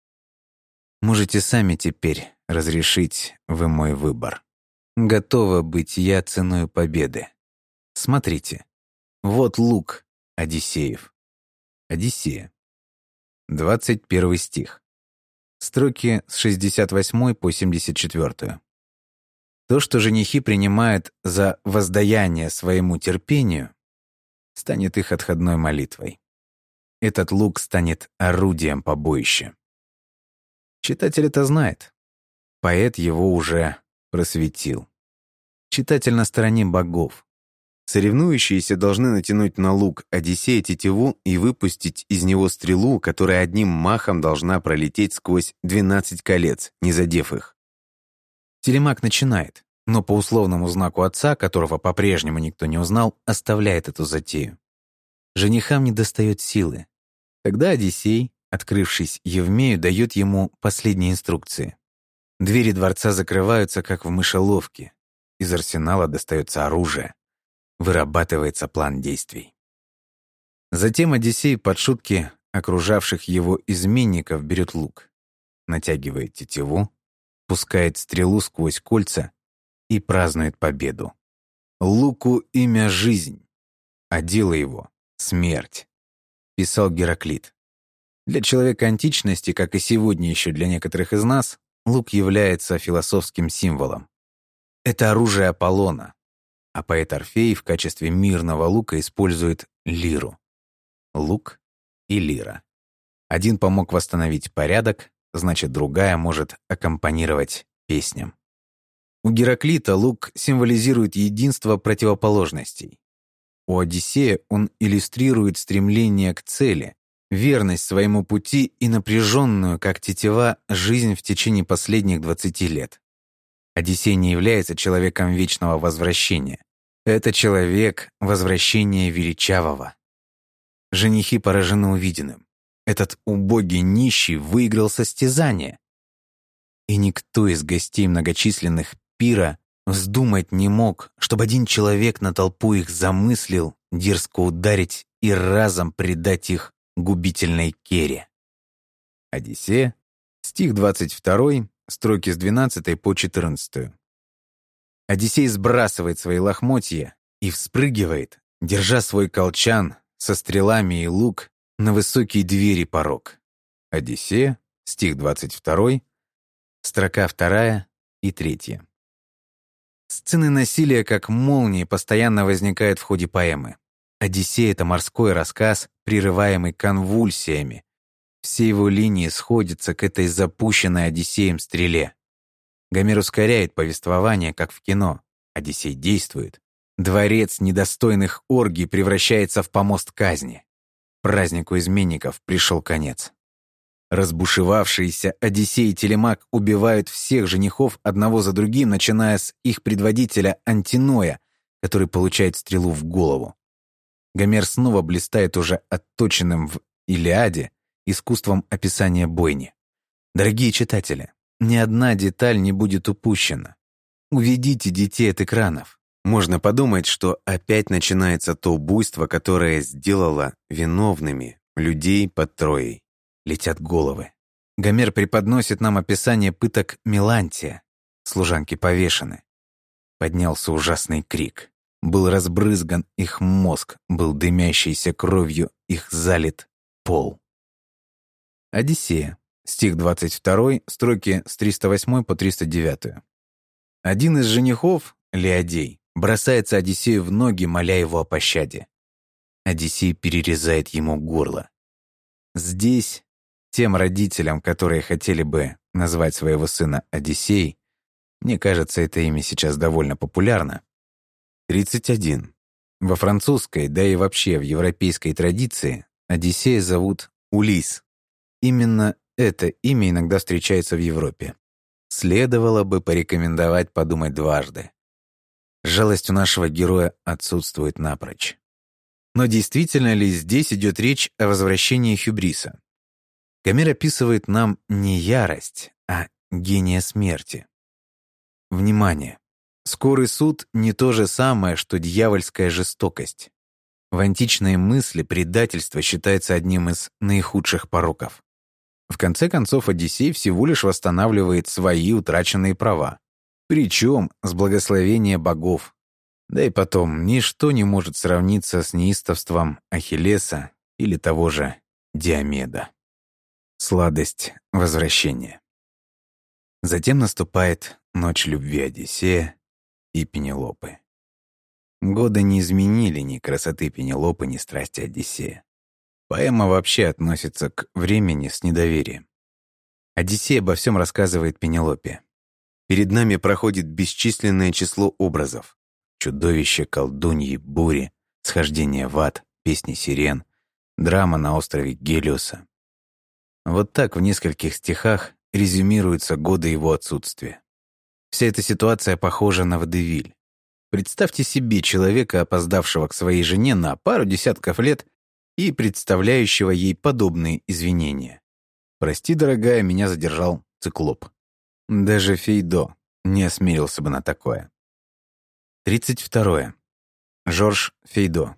Speaker 1: Можете сами теперь разрешить вы мой выбор. Готова быть я ценою победы. Смотрите, вот лук Одиссеев. Одиссея. 21 стих. Строки с 68 по 74. То, что женихи принимают за воздаяние своему терпению, станет их отходной молитвой. Этот лук станет орудием побоища. Читатель это знает. Поэт его уже просветил. Читатель на стороне богов.
Speaker 2: Соревнующиеся должны натянуть на лук Одиссея тетиву и выпустить из него стрелу, которая одним махом должна пролететь сквозь 12 колец, не задев их.
Speaker 1: Телемак начинает, но по условному знаку отца, которого по-прежнему никто не узнал, оставляет эту затею. Женихам недостает силы. Тогда Одиссей, открывшись Евмею, дает ему последние инструкции. Двери дворца закрываются, как в мышеловке. Из арсенала достается оружие. Вырабатывается план действий. Затем Одиссей под шутки окружавших его изменников берет лук, натягивает тетиву, пускает стрелу сквозь кольца и празднует победу. «Луку имя жизнь, а дело его — смерть», писал Гераклит. Для человека античности, как и сегодня еще для некоторых из нас, лук является философским символом. Это оружие Аполлона, а поэт Орфей в качестве мирного лука использует лиру. Лук и лира. Один помог восстановить порядок, значит, другая может аккомпанировать песням. У Гераклита лук символизирует единство противоположностей. У Одиссея он иллюстрирует стремление к цели, верность своему пути и напряженную, как тетива, жизнь в течение последних 20 лет. Одиссей не является человеком вечного возвращения. Это человек возвращения величавого. Женихи поражены увиденным. Этот убогий нищий выиграл состязание. И никто из гостей многочисленных пира вздумать не мог, чтобы один человек на толпу их замыслил дерзко ударить и разом предать их губительной кере. Одиссея, стих 22, строки с 12 по 14. Одиссей сбрасывает свои лохмотья и вспрыгивает, держа свой колчан со стрелами и лук на высокие двери порог. Одиссея, стих 22, строка 2 и 3. Сцены насилия, как молнии, постоянно возникают в ходе поэмы. Одиссей — это морской рассказ, прерываемый конвульсиями. Все его линии сходятся к этой запущенной Одиссеем стреле. Гомер ускоряет повествование, как в кино. Одиссей действует. Дворец недостойных оргий превращается в помост казни. Празднику изменников пришел конец. Разбушевавшиеся Одиссей и Телемак убивают всех женихов одного за другим, начиная с их предводителя Антиноя, который получает стрелу в голову. Гомер снова блистает уже отточенным в «Илиаде» искусством описания бойни. Дорогие читатели, ни одна деталь не будет упущена. Уведите детей от экранов.
Speaker 2: Можно подумать, что опять начинается то буйство, которое сделало виновными людей под Троей.
Speaker 1: Летят головы. Гомер преподносит нам описание пыток Мелантия. Служанки повешены. Поднялся ужасный крик. Был разбрызган их мозг, был дымящийся кровью их залит пол. Одиссея. Стих 22, строки с 308 по 309. Один из женихов, Леодей, бросается Одиссею в ноги, моля его о пощаде. Одиссей перерезает ему горло. Здесь тем родителям, которые хотели бы назвать своего сына Одиссей, мне кажется, это имя сейчас довольно популярно. 31. Во французской, да и вообще в европейской традиции Одиссея зовут Улисс. Именно это имя иногда встречается в Европе. Следовало бы порекомендовать подумать дважды. Жалость у нашего героя отсутствует напрочь. Но действительно ли здесь идет речь о возвращении Хюбриса? Гомер описывает нам не ярость, а гения смерти. Внимание! Скорый суд не то же самое, что дьявольская жестокость. В античной мысли предательство считается одним из наихудших пороков. В конце концов, Одиссей всего лишь восстанавливает свои утраченные права. Причем с благословения богов. Да и потом, ничто не может сравниться с неистовством Ахиллеса или того же Диомеда. Сладость возвращения. Затем наступает ночь любви Одиссея и Пенелопы. Годы не изменили ни красоты Пенелопы, ни страсти Одиссея. Поэма вообще относится к времени с недоверием. Одиссей обо всем рассказывает Пенелопе.
Speaker 2: Перед нами проходит бесчисленное число образов.
Speaker 1: Чудовище, колдуньи, бури, схождение в ад, песни сирен, драма на острове Гелиоса. Вот так в нескольких стихах резюмируются годы его отсутствия. Вся эта ситуация похожа на водевиль. Представьте себе человека, опоздавшего к своей жене на пару десятков лет и представляющего ей подобные извинения. «Прости, дорогая, меня задержал циклоп». Даже Фейдо не осмелился бы на такое. 32. Жорж Фейдо,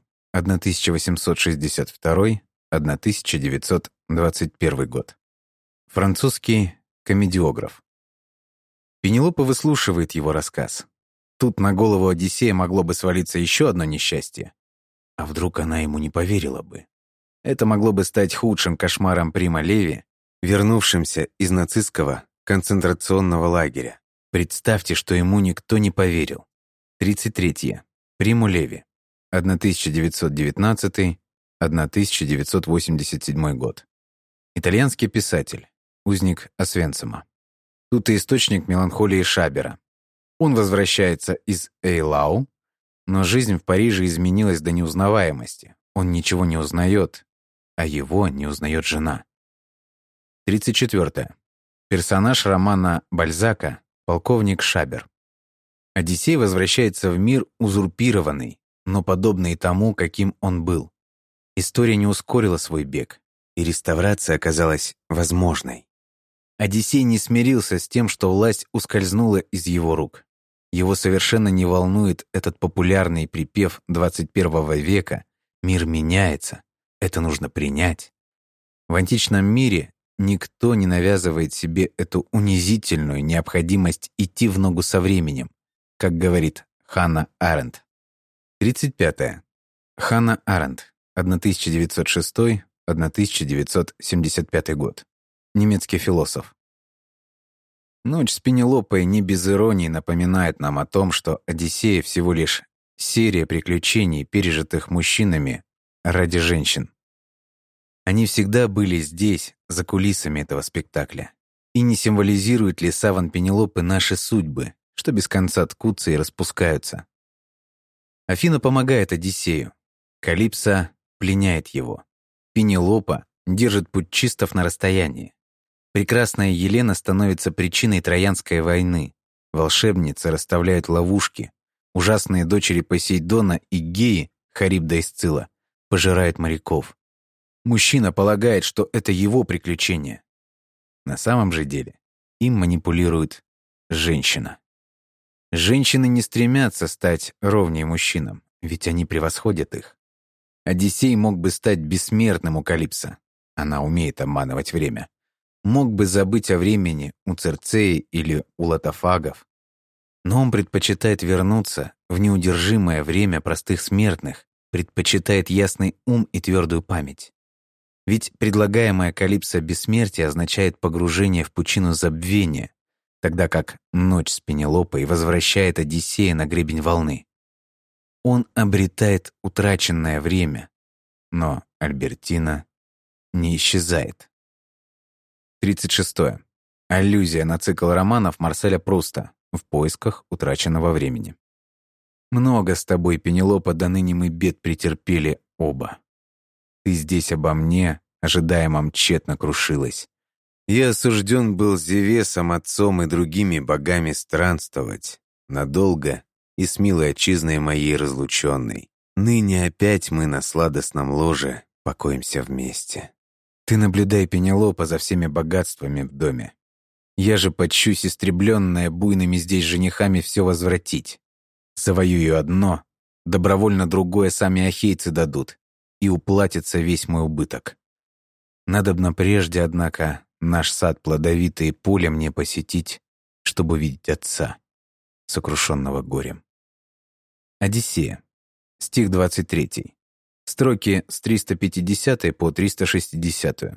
Speaker 1: 1862-1921 год. Французский комедиограф. Пенелопа выслушивает его рассказ. Тут на голову Одиссея могло бы свалиться еще одно несчастье. А вдруг она ему не поверила бы? Это могло бы стать худшим кошмаром Прима Леви,
Speaker 2: вернувшимся из нацистского концентрационного лагеря.
Speaker 1: Представьте, что ему никто не поверил. 33. Приму Леви, 1919-1987 год. Итальянский писатель, узник Освенцима. Тут и источник меланхолии Шабера. Он возвращается из Эйлау, но жизнь в Париже изменилась до неузнаваемости. Он ничего не узнает, а его не узнает жена. 34. Персонаж романа Бальзака полковник Шабер. Одиссей возвращается в мир узурпированный, но подобный тому, каким он был. История не ускорила свой бег, и реставрация оказалась возможной. Одиссей не смирился с тем, что власть ускользнула из его рук. Его совершенно не волнует этот популярный припев 21 века «Мир меняется, это нужно принять». В античном мире никто не навязывает себе эту унизительную необходимость идти в ногу со временем, как говорит Ханна Аренд. 35. Ханна Аренд, 1906-1975 год. Немецкий философ. «Ночь с Пенелопой» не без иронии напоминает нам о том, что Одиссея всего лишь серия приключений, пережитых мужчинами ради женщин. Они всегда были здесь, за кулисами этого спектакля. И не символизирует ли саван Пенелопы наши судьбы, что без конца ткутся и распускаются? Афина помогает Одиссею. Калипсо пленяет его. Пенелопа держит путчистов на расстоянии. Прекрасная Елена становится причиной Троянской войны. Волшебницы расставляют ловушки. Ужасные дочери Посейдона и Геи, Харибда и Сцилла, пожирают моряков. Мужчина полагает, что это его приключение. На самом же деле им манипулирует женщина. Женщины не стремятся стать ровнее мужчинам, ведь они превосходят их. Одиссей мог бы стать бессмертным у Калипсо. Она умеет обманывать время. Мог бы забыть о времени у Цирцеи или у лотофагов. Но он предпочитает вернуться в неудержимое время простых смертных, предпочитает ясный ум и твердую память. Ведь предлагаемое Калипсо бессмертие означает погружение в пучину забвения, тогда как ночь с Пенелопой возвращает Одиссея на гребень волны. Он обретает утраченное время, но Альбертина не исчезает. 36. Аллюзия на цикл романов Марселя Пруста «В поисках утраченного времени». Много с тобой, Пенелопа, до ныне мы бед претерпели оба. Ты здесь обо мне, ожидаемом, тщетно крушилась.
Speaker 2: Я осужден был Зевесом, отцом и другими богами странствовать надолго и с милой отчизной моей разлученной. Ныне опять мы на сладостном ложе покоимся вместе.
Speaker 1: Ты наблюдай, Пенелопа, за всеми богатствами в доме. Я же почусь истребленная буйными здесь женихами все возвратить. Завоюю одно, добровольно другое сами ахейцы дадут, и уплатится весь мой убыток. Надобно прежде, однако, наш сад плодовитый и поле мне посетить, чтобы увидеть отца, сокрушенного горем. Одиссея. Стих 23. Строки с 350 по 360.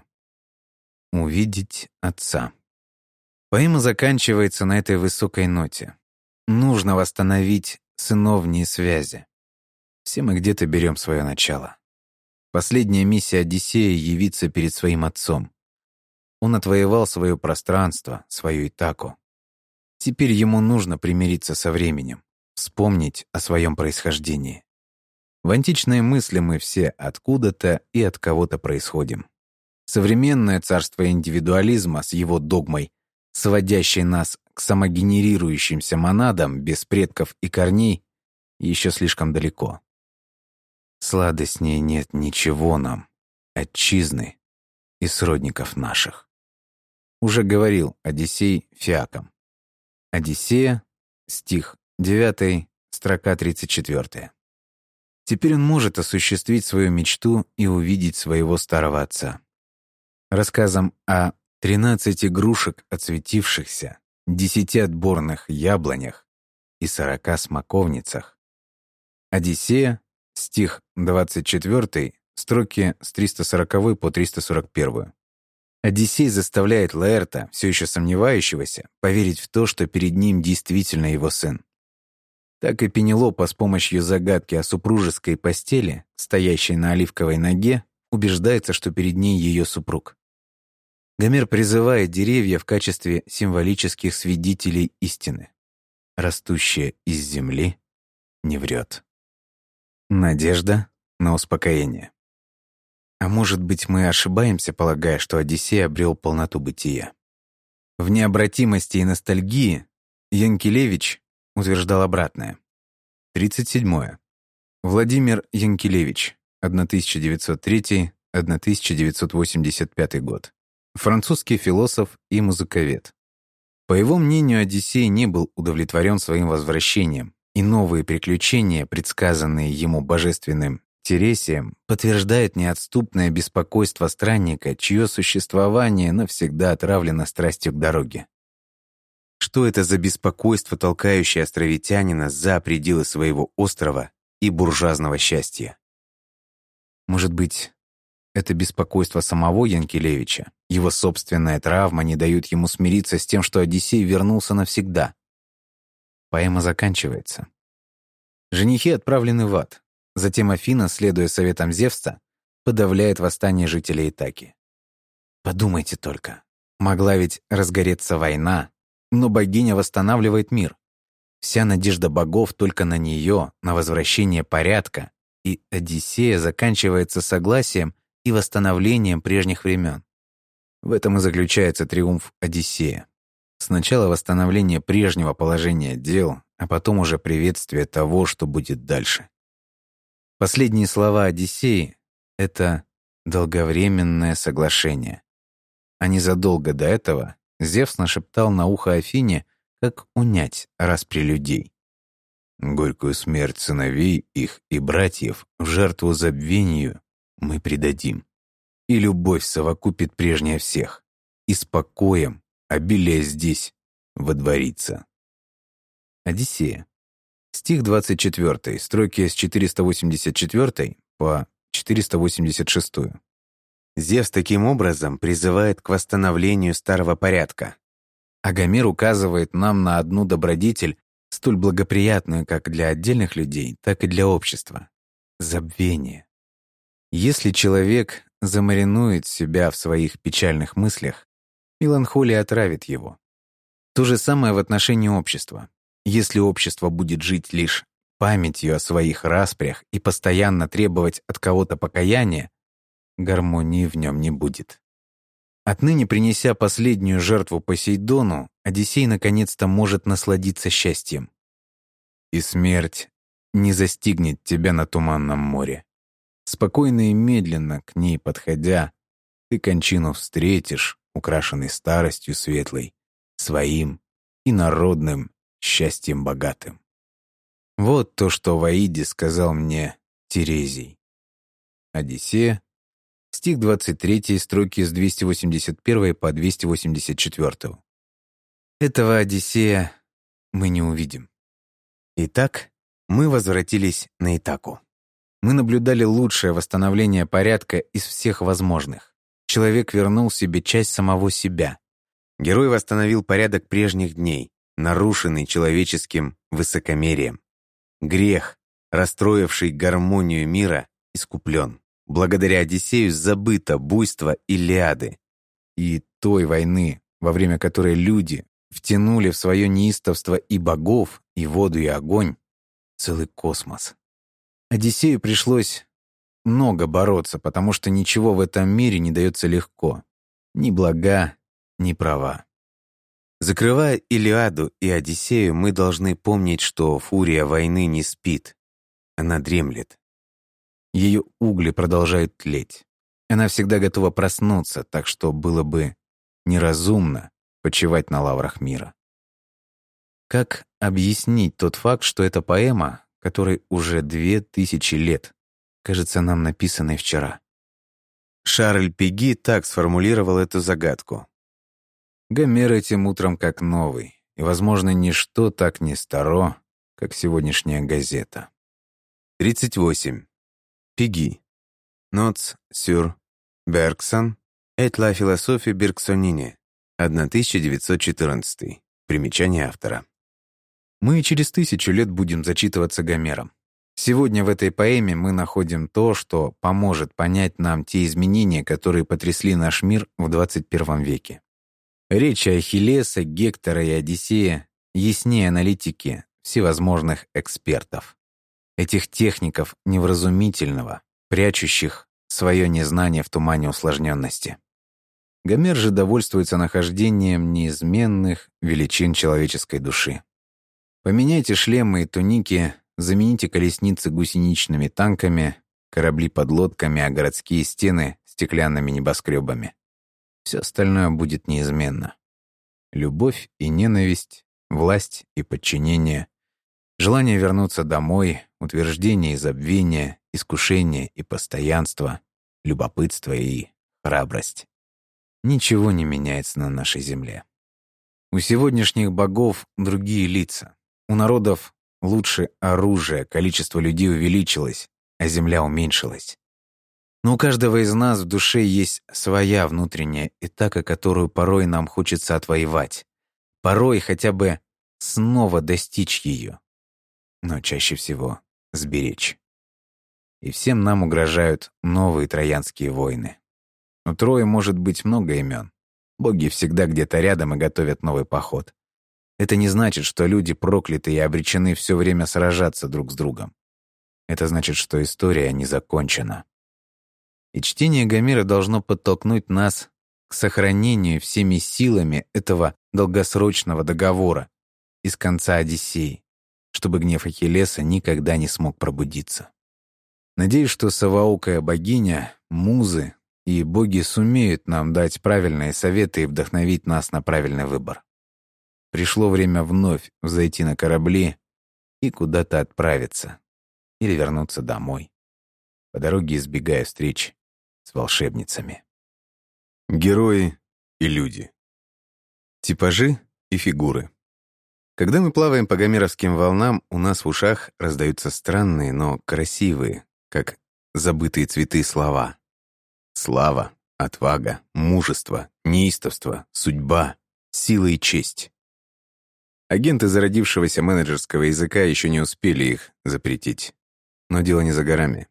Speaker 1: Увидеть отца. Поэма заканчивается на этой высокой ноте. Нужно восстановить сыновние связи. Все мы где-то берем свое начало. Последняя миссия Одиссея — явиться перед своим отцом. Он отвоевал свое пространство, свою Итаку. Теперь ему нужно примириться со временем, вспомнить о своем происхождении. В античной мысли мы все откуда-то и от кого-то происходим. Современное царство индивидуализма с его догмой, сводящей нас к самогенерирующимся монадам без предков и корней, еще слишком далеко. Сладостнее нет ничего нам, отчизны и сродников наших. Уже говорил Одиссей Фиакам. Одиссея, стих 9, строка 34. Теперь он может осуществить свою мечту и увидеть своего старого отца. Рассказом о 13 игрушек отцветившихся, 10 отборных яблонях и 40 смоковницах. Одиссея, стих 24, строки с 340 по 341. Одиссей заставляет Лаэрта, все еще сомневающегося, поверить в то, что перед ним действительно его сын. Так и Пенелопа с помощью загадки о супружеской постели, стоящей на оливковой ноге, убеждается, что перед ней ее супруг. Гомер призывает деревья в качестве символических свидетелей истины. Растущее из земли не врет. Надежда на успокоение. А может быть, мы ошибаемся, полагая, что Одиссей обрел полноту бытия. В необратимости и ностальгии Янкелевич утверждал обратное. 37. Владимир Янкелевич, 1903-1985 год. Французский философ и музыковед. По его мнению, Одиссей не был удовлетворен своим возвращением, и новые приключения, предсказанные ему божественным Тересием, подтверждают неотступное беспокойство странника, чье существование навсегда отравлено страстью к дороге. Что это за беспокойство, толкающее островитянина за пределы своего острова и буржуазного счастья? Может быть, это беспокойство самого Янкелевича, его собственная травма не дают ему смириться с тем, что Одиссей вернулся навсегда. Поэма заканчивается. Женихи отправлены в ад. Затем Афина, следуя советам Зевса, подавляет восстание жителей Итаки. Подумайте только, могла ведь разгореться война, но богиня восстанавливает мир. Вся надежда богов только на нее, на возвращение порядка, и Одиссея заканчивается согласием и восстановлением прежних времен. В этом и заключается триумф Одиссея. Сначала восстановление прежнего положения дел, а потом уже приветствие того, что будет дальше. Последние слова Одиссеи — это долговременное соглашение. А незадолго до этого Зевс нашептал на ухо Афине, как унять распри людей. «Горькую смерть сыновей их и братьев в жертву забвению мы предадим, и любовь совокупит прежняя всех, и с покоем обилие здесь водворится». Одиссея. Стих 24, строки с 484 по 486. Зевс таким образом призывает к восстановлению старого порядка. А Гомер указывает нам на одну добродетель, столь благоприятную как для отдельных людей, так и для общества — забвение. Если человек замаринует себя в своих печальных мыслях, меланхолия отравит его. То же самое в отношении общества. Если общество будет жить лишь памятью о своих распрях и постоянно требовать от кого-то покаяния, гармонии в нем не будет. Отныне, принеся последнюю жертву Посейдону, Одиссей наконец-то может насладиться счастьем. «И смерть не застигнет тебя на туманном море. Спокойно и медленно к ней подходя, ты кончину встретишь, украшенный старостью светлой, своим и народным счастьем богатым». Вот то, что в Аиде сказал мне Терезий. Одиссея, стих 23, строки с 281 по 284. Этого Одиссея мы не увидим. Итак, мы возвратились на Итаку. Мы наблюдали лучшее восстановление порядка из всех возможных. Человек вернул себе часть самого себя. Герой восстановил порядок прежних дней, нарушенный человеческим высокомерием. Грех, расстроивший гармонию мира, искуплен. Благодаря Одиссею забыто буйство Илиады. и той войны, во время которой люди втянули в свое неистовство и богов, и воду, и огонь, целый космос. Одиссею пришлось много бороться, потому что ничего в этом мире не дается легко. Ни блага, ни права.
Speaker 2: Закрывая Илиаду и Одиссею, мы должны помнить, что фурия войны не спит. Она дремлет.
Speaker 1: Ее угли продолжают тлеть. Она всегда готова проснуться, так что было бы неразумно почивать на лаврах мира. Как объяснить тот факт, что эта поэма, которой уже 2000 лет, кажется нам написанной вчера?
Speaker 2: Шарль Пеги так сформулировал эту загадку.
Speaker 1: Гомер этим утром как новый, и, возможно, ничто так не старо, как сегодняшняя газета.
Speaker 2: 38. Пеги. Notes sur Bergson et la philosophie bergsonienne. 1914. Примечание автора.
Speaker 1: Мы и через 1000 лет будем зачитываться Гомером. Сегодня в этой поэме мы находим то, что поможет понять нам те изменения, которые потрясли наш мир в 21 веке. Речи Ахиллеса, Гектора и Одиссея яснее аналитики всевозможных экспертов. Этих техников невразумительного, прячущих свое незнание в тумане усложненности. Гомер же довольствуется нахождением неизменных величин человеческой души. Поменяйте шлемы и туники, замените колесницы гусеничными танками, корабли подлодками, а городские стены стеклянными небоскребами. Все остальное будет неизменно. Любовь и ненависть, власть и подчинение, желание вернуться домой, утверждение и забвение, искушение и постоянство, любопытство и храбрость. Ничего не меняется на нашей земле. У сегодняшних богов другие лица. У народов лучше оружие, количество людей увеличилось, а земля уменьшилась. Но у каждого из нас в душе есть своя внутренняя этака, которую порой нам хочется отвоевать. Порой хотя бы снова достичь ее. Но чаще всего сберечь. И всем нам угрожают новые троянские войны. У Трои может быть много имен. Боги всегда где-то рядом и готовят новый поход. Это не значит, что люди прокляты и обречены все время сражаться друг с другом. Это значит, что история не закончена. И чтение Гомера должно подтолкнуть нас к сохранению всеми силами этого долгосрочного договора из конца Одиссеи, чтобы гнев Ахиллеса никогда не смог пробудиться. Надеюсь, что совоокая богиня, музы и боги сумеют нам дать правильные советы и вдохновить нас на правильный выбор. Пришло время вновь взойти на корабли и куда-то отправиться или вернуться домой, по дороге избегая встреч с волшебницами.
Speaker 2: Герои и люди. Типажи и фигуры. Когда мы плаваем по гомеровским волнам, у нас в ушах раздаются странные, но красивые, как забытые цветы слова. Слава, отвага, мужество, неистовство, судьба, сила и честь. Агенты зародившегося менеджерского языка еще не успели их запретить. Но дело не за горами.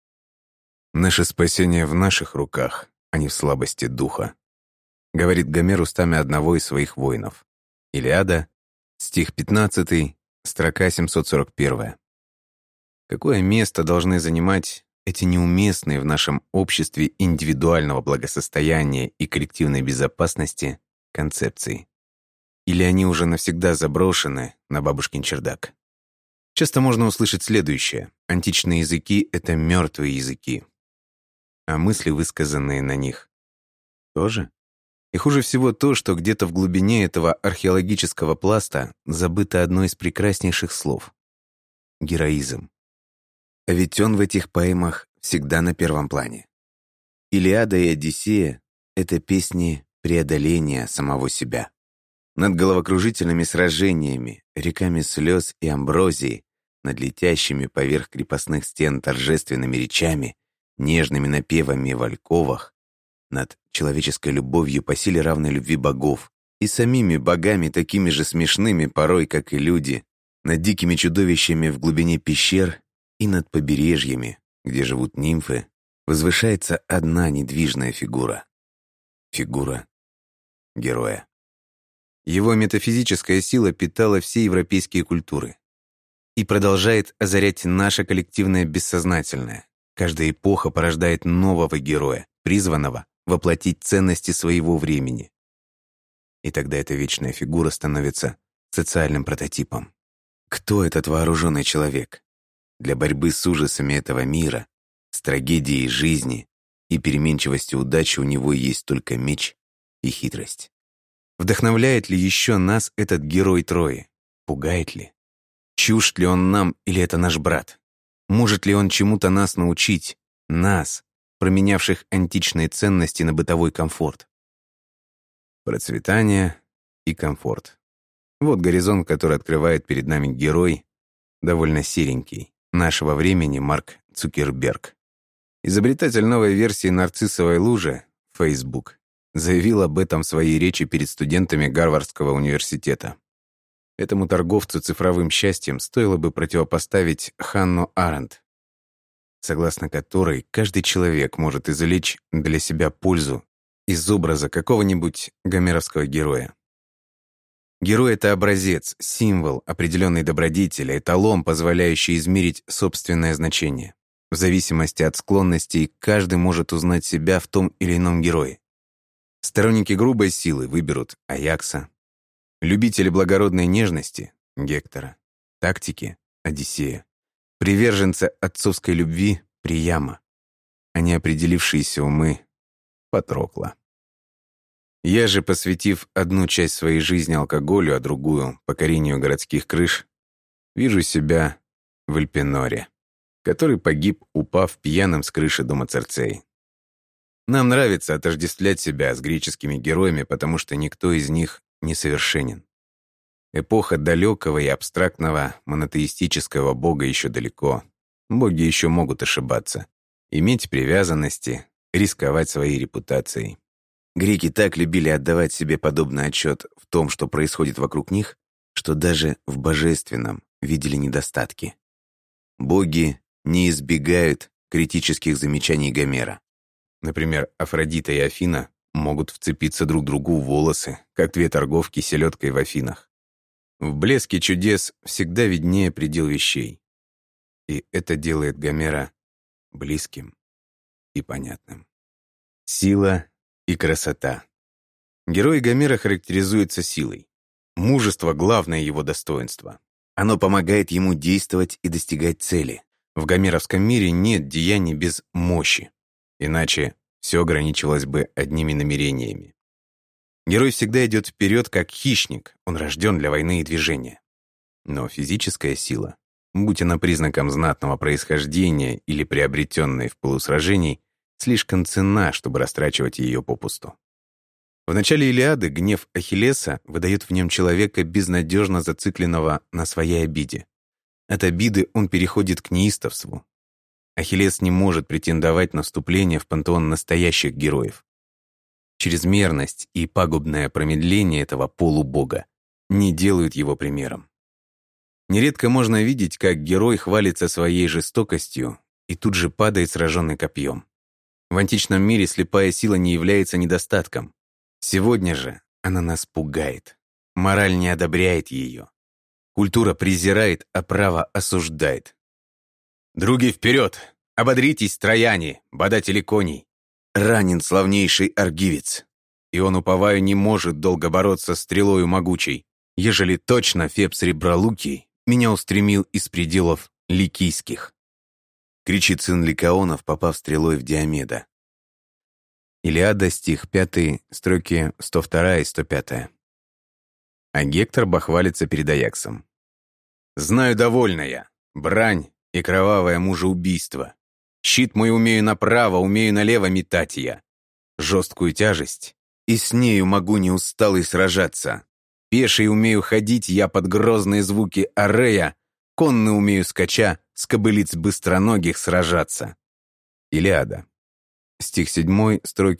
Speaker 2: «Наше спасение в наших руках, а не в слабости духа», говорит Гомер устами одного из своих воинов. Илиада, стих 15, строка 741. Какое место должны занимать эти неуместные в нашем обществе индивидуального благосостояния и коллективной безопасности концепции? Или они уже навсегда заброшены на бабушкин чердак? Часто можно услышать следующее. Античные языки — это мертвые языки. А мысли, высказанные на них, тоже? И хуже всего то, что где-то в глубине этого археологического пласта забыто одно из прекраснейших слов — героизм. А ведь он в этих поэмах всегда на первом плане. Илиада и Одиссея — это песни преодоления самого себя. Над головокружительными сражениями, реками слез и амброзии, над летящими поверх крепостных стен торжественными речами, нежными напевами в альковах, над человеческой любовью по силе равной любви богов и самими богами такими же смешными порой, как и люди, над дикими чудовищами в глубине пещер и над побережьями, где живут нимфы, возвышается одна недвижная фигура. фигура героя. Его метафизическая сила питала все европейские культуры и продолжает озарять наше коллективное бессознательное. Каждая эпоха порождает нового героя, призванного воплотить ценности своего времени. И тогда эта вечная фигура становится социальным прототипом. Кто этот вооруженный человек? Для борьбы с ужасами этого мира, с трагедией жизни и переменчивостью удачи у него есть только меч и хитрость. Вдохновляет ли еще нас этот герой Трои? Пугает ли? Чужд ли он нам или это наш брат? Может ли он чему-то нас научить? Нас, променявших античные ценности на бытовой комфорт. Процветание и комфорт. Вот горизонт, который открывает перед нами герой, довольно серенький, нашего времени Марк Цукерберг. Изобретатель новой версии нарциссовой лужи, Facebook, заявил об этом в своей речи перед студентами Гарвардского университета. Этому торговцу цифровым счастьем стоило бы противопоставить Ханну Аренд, согласно которой каждый человек может извлечь для себя пользу из образа какого-нибудь гомеровского героя. Герой — это образец, символ определенной добродетели, эталон, позволяющий измерить собственное значение. В зависимости от склонностей каждый может узнать себя в том или ином герое. Сторонники грубой силы выберут Аякса, любители благородной нежности — Гектора, тактики — Одиссея, приверженцы отцовской любви — Прияма, а неопределившиеся умы — Патрокла. Я же, посвятив одну часть своей жизни алкоголю, а другую — покорению городских крыш, вижу себя в Эльпеноре, который погиб, упав пьяным с крыши дома Церцеи. Нам нравится отождествлять себя с греческими героями, потому что никто из них несовершенен. Эпоха далекого и абстрактного монотеистического бога еще далеко. Боги еще могут ошибаться, иметь привязанности, рисковать своей репутацией. Греки так любили отдавать себе подобный отчет в том, что происходит вокруг них, что даже в божественном видели недостатки. Боги не избегают критических замечаний Гомера. Например, Афродита и Афина могут вцепиться друг другу в волосы, как две торговки селедкой в Афинах. В блеске чудес всегда виднее предел вещей. И это делает Гомера близким и понятным. Сила и красота. Герой Гомера характеризуется силой. Мужество — главное его достоинство. Оно помогает ему действовать и достигать цели. В гомеровском мире нет деяний без мощи. Иначе все ограничивалось бы одними намерениями. Герой всегда идет вперед как хищник, он рожден для войны и движения. Но физическая сила, будь она признаком знатного происхождения или приобретенной в пылу сражений, слишком ценна, чтобы растрачивать ее попусту. В начале Илиады гнев Ахиллеса выдает в нем человека, безнадежно зацикленного на своей обиде. От обиды он переходит к неистовству. Ахиллес не может претендовать на вступление в пантеон настоящих героев. Чрезмерность и пагубное промедление этого полубога не делают его примером. Нередко можно видеть, как герой хвалится своей жестокостью и тут же падает сраженный копьем. В античном мире слепая сила не является недостатком. Сегодня же она нас пугает. Мораль не одобряет ее. Культура презирает, а право осуждает. «Други, вперед! Ободритесь, трояне, бодатели коней! Ранен славнейший аргивец, и он, уповаю, не может долго бороться с стрелою могучей, ежели точно Феб Сребролукий меня устремил из пределов ликийских», кричит сын Ликаонов, попав стрелой в Диомеда. Илиада, стих 5, строки 102 и 105. А Гектор бахвалится перед Аяксом. «Знаю довольно я, брань и кровавое мужеубийство. Щит мой умею направо, умею налево метать я. Жесткую тяжесть, и с нею могу неусталый сражаться. Пеший умею ходить я под грозные звуки арея, конный умею скача, с кобылиц быстроногих сражаться». Илиада. Стих 7, строки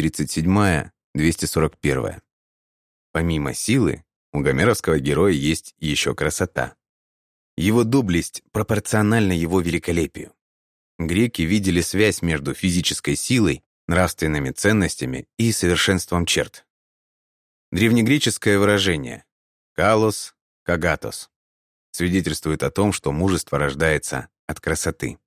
Speaker 2: 237-241. Помимо силы, у гомеровского героя есть еще красота. Его доблесть пропорциональна его великолепию. Греки видели связь между физической силой
Speaker 1: нравственными ценностями и совершенством черт. Древнегреческое выражение «калос кагатос» свидетельствует о том, что мужество рождается от красоты.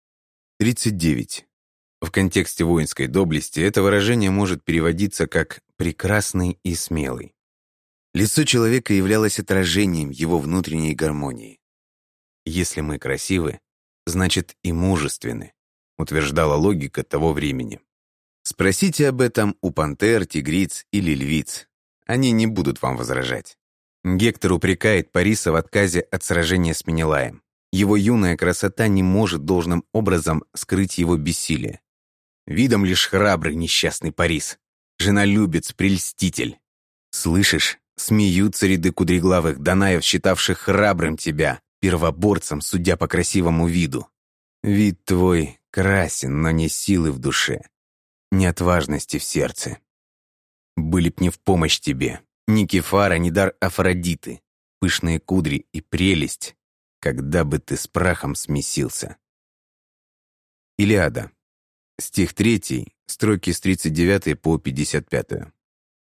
Speaker 1: 39. В контексте воинской доблести это выражение может переводиться как «прекрасный и смелый». Лицо человека являлось отражением его внутренней гармонии. «Если мы красивы, значит и мужественны», утверждала логика того времени. Спросите об этом у пантер, тигриц или львиц. Они не будут вам возражать. Гектор упрекает Париса в отказе от сражения с Менелаем. Его юная красота не может должным образом скрыть его бессилие. Видом лишь храбрый несчастный Парис. Женолюбец, прельститель. Слышишь, смеются ряды кудреглавых данаев, считавших храбрым тебя, первоборцем, судя по красивому виду. Вид твой красен, но не силы в душе, не отважности в сердце. Были б не в помощь тебе ни Кефара, ни дар Афродиты, пышные кудри и прелесть, когда бы ты с прахом смесился. Илиада. Стих 3, строки с 39 по 55.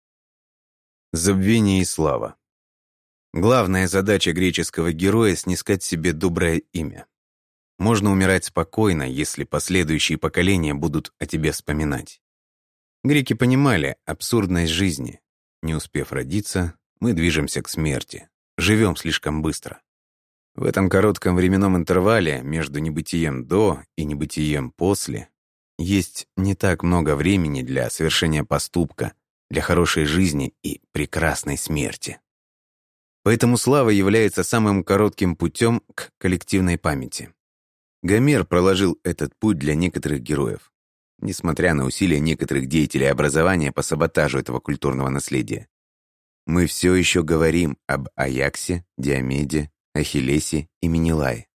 Speaker 1: Забвение и слава. Главная задача греческого героя — снискать себе доброе имя. Можно умирать спокойно, если последующие поколения будут о тебе вспоминать. Греки понимали абсурдность жизни. Не успев родиться, мы движемся к смерти, живем слишком быстро. В этом коротком временном интервале между небытием до и небытием после есть не так много времени для совершения поступка, для хорошей жизни и прекрасной смерти. Поэтому слава является самым коротким путем к коллективной памяти. Гомер проложил этот путь для некоторых героев, несмотря на усилия некоторых деятелей образования по саботажу этого культурного наследия. Мы все еще говорим об Аяксе, Диомеде, Ахиллесе и Менелае.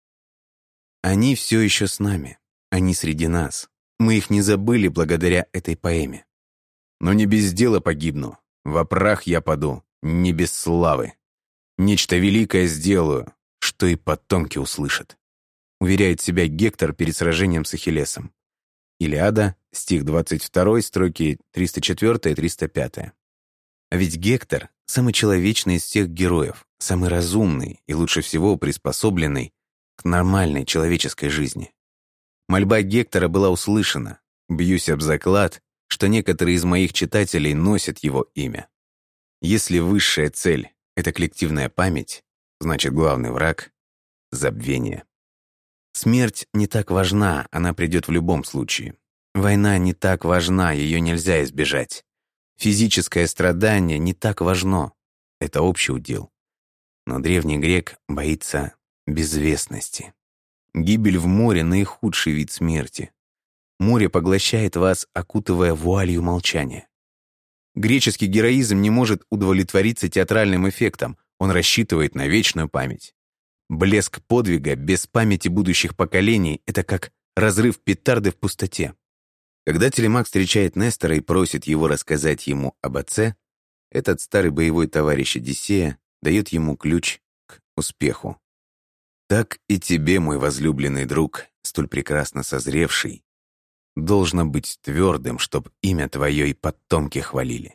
Speaker 1: Они все еще с нами, они среди нас. Мы их не забыли благодаря этой поэме. Но не без дела погибну, во прах я паду, не без славы. Нечто великое сделаю, что и потомки услышат. Уверяет себя Гектор перед сражением с Ахиллесом. Илиада, стих 22, строки 304 и 305. А ведь Гектор — самый человечный из всех героев, самый разумный и лучше всего приспособленный к нормальной человеческой жизни. Мольба Гектора была услышана. Бьюсь об заклад, что некоторые из моих читателей носят его имя. Если высшая цель — это коллективная память, значит, главный враг — забвение. Смерть не так важна, она придет в любом случае. Война не так важна, ее нельзя избежать. Физическое страдание не так важно, это общий удел. Но древний грек боится безвестности. Гибель в море — наихудший вид смерти. Море поглощает вас, окутывая вуалью молчания. Греческий героизм не может удовлетвориться театральным эффектом, он рассчитывает на вечную память. Блеск подвига без памяти будущих поколений — это как разрыв петарды в пустоте. Когда Телемак встречает Нестора и просит его рассказать ему об отце, этот старый боевой товарищ Одиссея дает ему ключ к успеху. «Так и тебе, мой возлюбленный друг, столь прекрасно созревший, должно быть твердым, чтоб имя твое и потомки хвалили».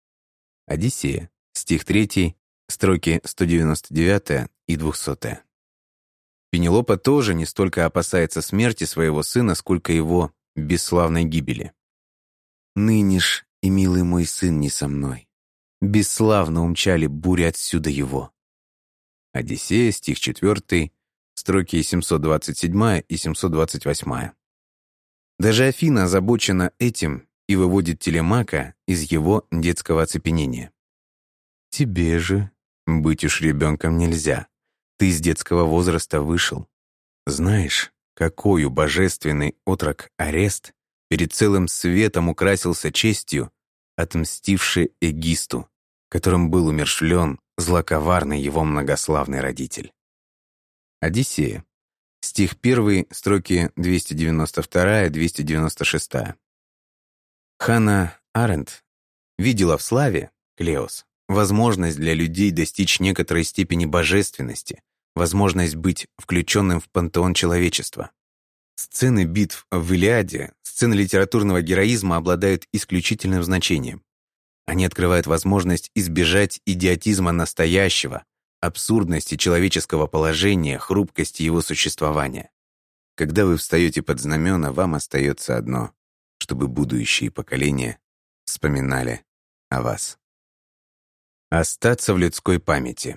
Speaker 1: Одиссея, стих 3, строки 199 и 200. Пенелопа тоже не столько опасается смерти своего сына, сколько его бесславной гибели. «Ныне ж и милый мой сын не со мной. Бесславно умчали бури отсюда его». Одиссея, стих 4, строки 727 и 728. Даже Афина озабочена этим и выводит Телемака из его детского оцепенения. «Тебе же быть уж ребенком нельзя. Ты из детского возраста вышел. Знаешь, какой божественный отрок Арест перед целым светом украсился честью, отмстивший Эгисту, которым был умерщвлен злоковарный его многославный родитель». Одиссея. Стих 1, строки 292-296. Ханна Аренд видела в славе, Клеос, возможность для людей достичь некоторой степени божественности, возможность быть включенным в пантеон человечества. Сцены битв в «Илиаде», сцены литературного героизма обладают исключительным значением. Они открывают возможность избежать идиотизма настоящего, абсурдности человеческого положения, хрупкости его существования. Когда вы встаете под знамена, вам остается одно, чтобы будущие поколения вспоминали о вас. Остаться в людской памяти.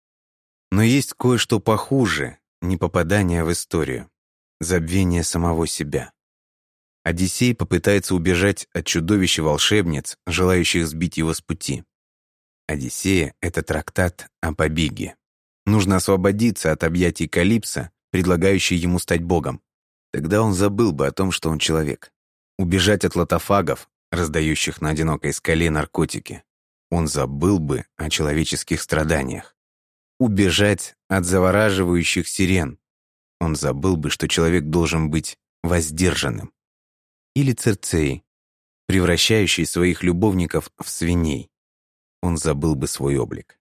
Speaker 1: Но есть кое-что похуже непопадания в историю, забвение самого себя. Одиссей попытается убежать от чудовищ-волшебниц, желающих сбить его с пути. «Одиссея» — это трактат о побеге. Нужно освободиться от объятий Калипсо, предлагающей ему стать богом. Тогда он забыл бы о том, что он человек. Убежать от лотофагов, раздающих на одинокой скале наркотики. Он забыл бы о человеческих страданиях. Убежать от завораживающих сирен. Он забыл бы, что человек должен быть воздержанным. Или Цирцеи, превращающей своих любовников в свиней. Он забыл бы свой облик.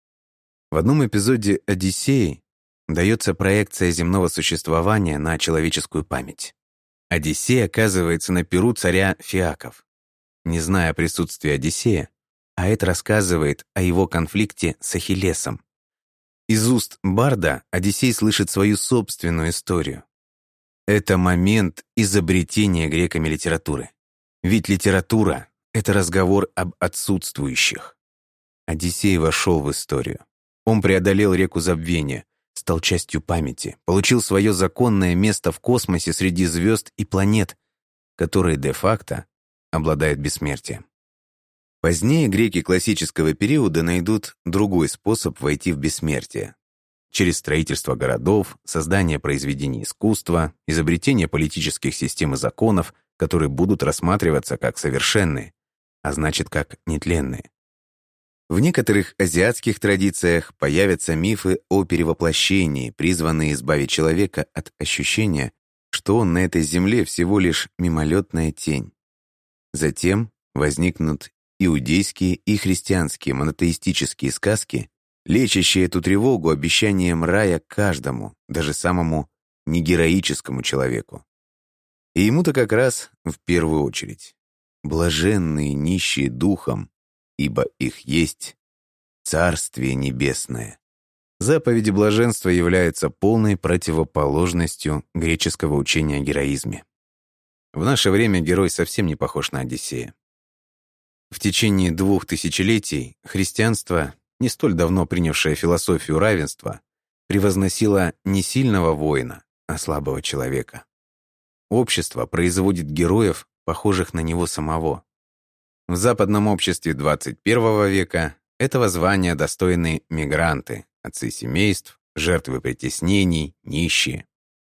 Speaker 1: В одном эпизоде «Одиссеи» дается проекция земного существования на человеческую память. Одиссей оказывается на пиру царя Фиаков. Не зная о присутствии Одиссея, Аэт рассказывает о его конфликте с Ахиллесом. Из уст барда Одиссей слышит свою собственную историю. Это момент изобретения греками литературы. Ведь литература — это разговор об отсутствующих. Одиссей вошел в историю. Он преодолел реку забвения, стал частью памяти, получил свое законное место в космосе среди звезд и планет, которые де-факто обладают бессмертием. Позднее греки классического периода найдут другой способ войти в бессмертие. Через строительство городов, создание произведений искусства, изобретение политических систем и законов, которые будут рассматриваться как совершенные, а значит, как нетленные. В некоторых азиатских традициях появятся мифы о перевоплощении, призванные избавить человека от ощущения, что он на этой земле всего лишь мимолетная тень. Затем возникнут иудейские и христианские монотеистические сказки, лечащие эту тревогу обещанием рая каждому, даже самому негероическому человеку. И ему-то как раз в первую очередь. Блаженные нищие духом, ибо их есть Царствие Небесное. Заповеди блаженства являются полной противоположностью греческого учения о героизме. В наше время герой совсем не похож на Одиссея. В течение 2 тысячелетий христианство, не столь давно принявшее философию равенства, превозносило не сильного воина, а слабого человека. Общество производит героев, похожих на него самого. В западном обществе 21 века этого звания достойны мигранты, отцы семейств, жертвы притеснений, нищие.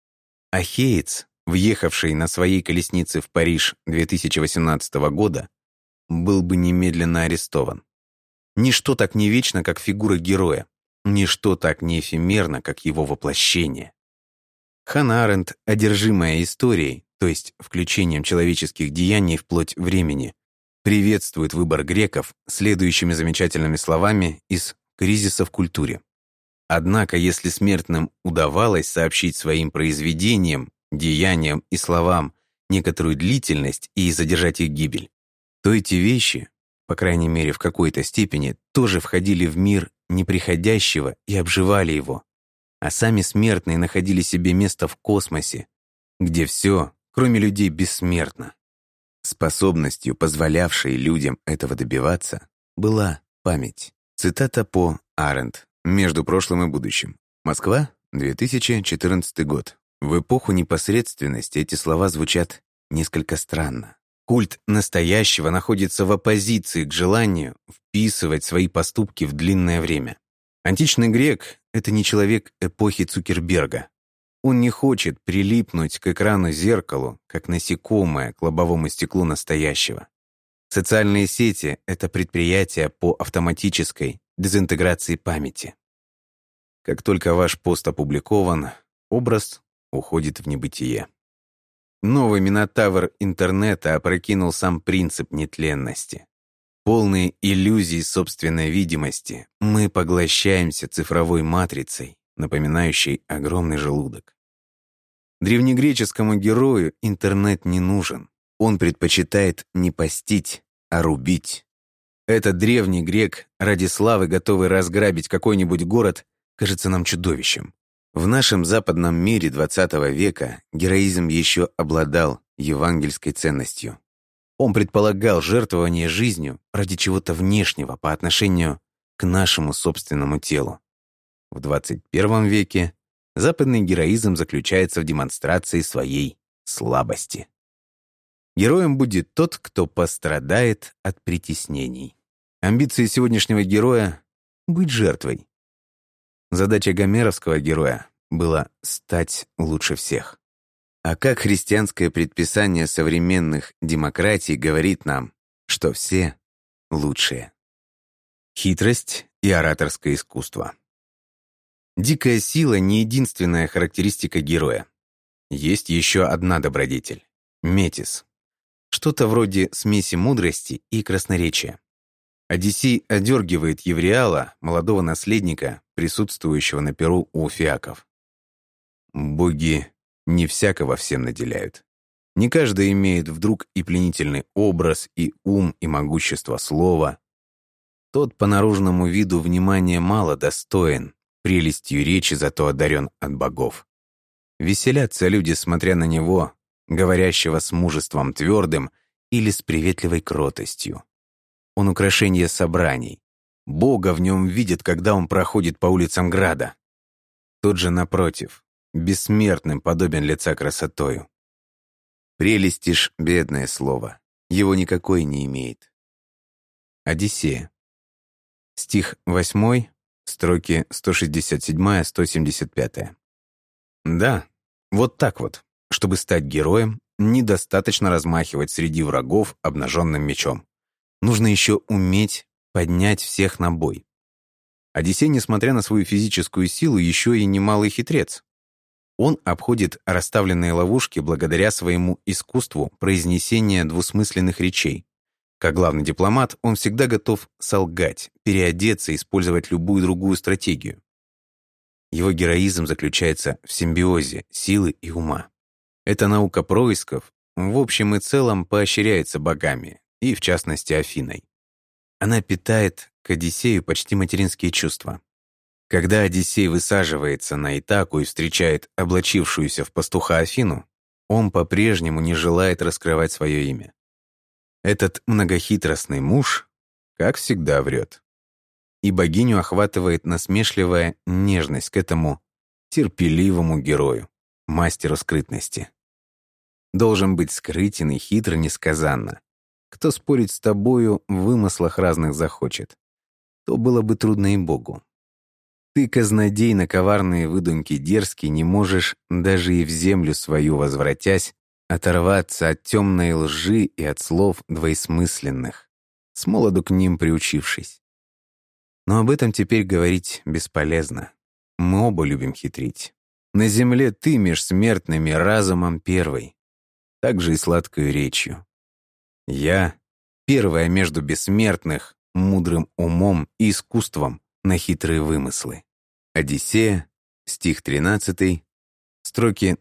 Speaker 1: Ахеец, въехавший на своей колеснице в Париж 2018 года, был бы немедленно арестован. Ничто так не вечно, как фигура героя. Ничто так не эфемерно, как его воплощение. Ханна Аренд, одержимая историей, то есть включением человеческих деяний в плоть времени, приветствует выбор греков следующими замечательными словами из «Кризиса в культуре». Однако, если смертным удавалось сообщить своим произведениям, деяниям и словам некоторую длительность и задержать их гибель, то эти вещи, по крайней мере в какой-то степени, тоже входили в мир неприходящего и обживали его, а сами смертные находили себе место в космосе, где все, кроме людей, бессмертно. Способностью, позволявшей людям этого добиваться, была память. Цитата по Аренд. «Между прошлым и будущим. Москва, 2014 год». В эпоху непосредственности эти слова звучат несколько странно. Культ настоящего находится в оппозиции к желанию вписывать свои поступки в длинное время. Античный грек — это не человек эпохи Цукерберга. Он не хочет прилипнуть к экрану-зеркалу, как насекомое к лобовому стеклу настоящего. Социальные сети — это предприятия по автоматической дезинтеграции памяти. Как только ваш пост опубликован, образ уходит в небытие. Новый минотавр интернета опрокинул сам принцип нетленности. Полные иллюзий собственной видимости, мы поглощаемся цифровой матрицей, напоминающей огромный желудок.
Speaker 2: Древнегреческому герою интернет не нужен. Он предпочитает не постить, а рубить. Этот древний грек, ради славы готовый разграбить какой-нибудь город, кажется нам чудовищем. В нашем западном мире XX века героизм еще обладал евангельской ценностью. Он предполагал жертвование жизнью ради чего-то внешнего по отношению к нашему собственному телу. В XXI веке западный героизм заключается в демонстрации своей слабости. Героем будет тот, кто пострадает от притеснений. Амбиции сегодняшнего героя — быть жертвой. Задача гомеровского героя была стать лучше всех. А как христианское предписание современных демократий говорит нам, что все лучшие. Хитрость и ораторское искусство. Дикая сила — не единственная характеристика героя. Есть еще одна добродетель — метис. Что-то вроде смеси мудрости и красноречия. Одиссей одергивает Евриала, молодого наследника, присутствующего на перу у фиаков. Боги не всякого всем наделяют. Не каждый имеет вдруг и пленительный образ, и ум, и могущество слова. Тот по наружному виду внимания мало достоин, прелестью речи зато одарен от богов. Веселятся люди, смотря на него, говорящего с мужеством твердым или с приветливой кротостью. Он украшение собраний. Бога в нем видят, когда он проходит по улицам града. Тот же, напротив, бессмертным подобен лица красотою. Прелести ж бедное слово, его никакой не имеет. Одиссея. Стих 8, строки 167-175. Да, вот так вот. Чтобы стать героем, недостаточно размахивать среди врагов обнаженным мечом. Нужно еще уметь поднять всех на бой. Одиссей, несмотря на свою физическую силу, еще и немалый хитрец. Он обходит расставленные ловушки благодаря своему искусству произнесения двусмысленных речей. Как главный дипломат, он всегда готов солгать, переодеться, использовать любую другую стратегию. Его героизм заключается в симбиозе силы и ума. Эта наука происков в общем и целом поощряется богами, и в частности Афиной. Она питает к Одиссею почти материнские чувства. Когда Одиссей высаживается на Итаку и встречает облачившуюся в пастуха Афину, он по-прежнему не желает раскрывать свое имя. Этот многохитростный муж, как всегда, врет. И богиню охватывает насмешливая нежность к этому терпеливому герою, мастеру скрытности. Должен быть скрытен и хитр несказанно. Кто спорить с тобою в вымыслах разных захочет, то было бы трудно и Богу. Ты, казнодей, на коварные выдумки дерзкий, не можешь, даже и в землю свою возвратясь, оторваться от темной лжи и от слов двоесмысленных, смолоду к ним приучившись. Но об этом теперь говорить бесполезно. Мы оба любим хитрить. На земле ты меж смертными разумом первый, так же и сладкою речью. Я — первая между бессмертных, мудрым умом и искусством на хитрые вымыслы. Одиссея, стих 13, строки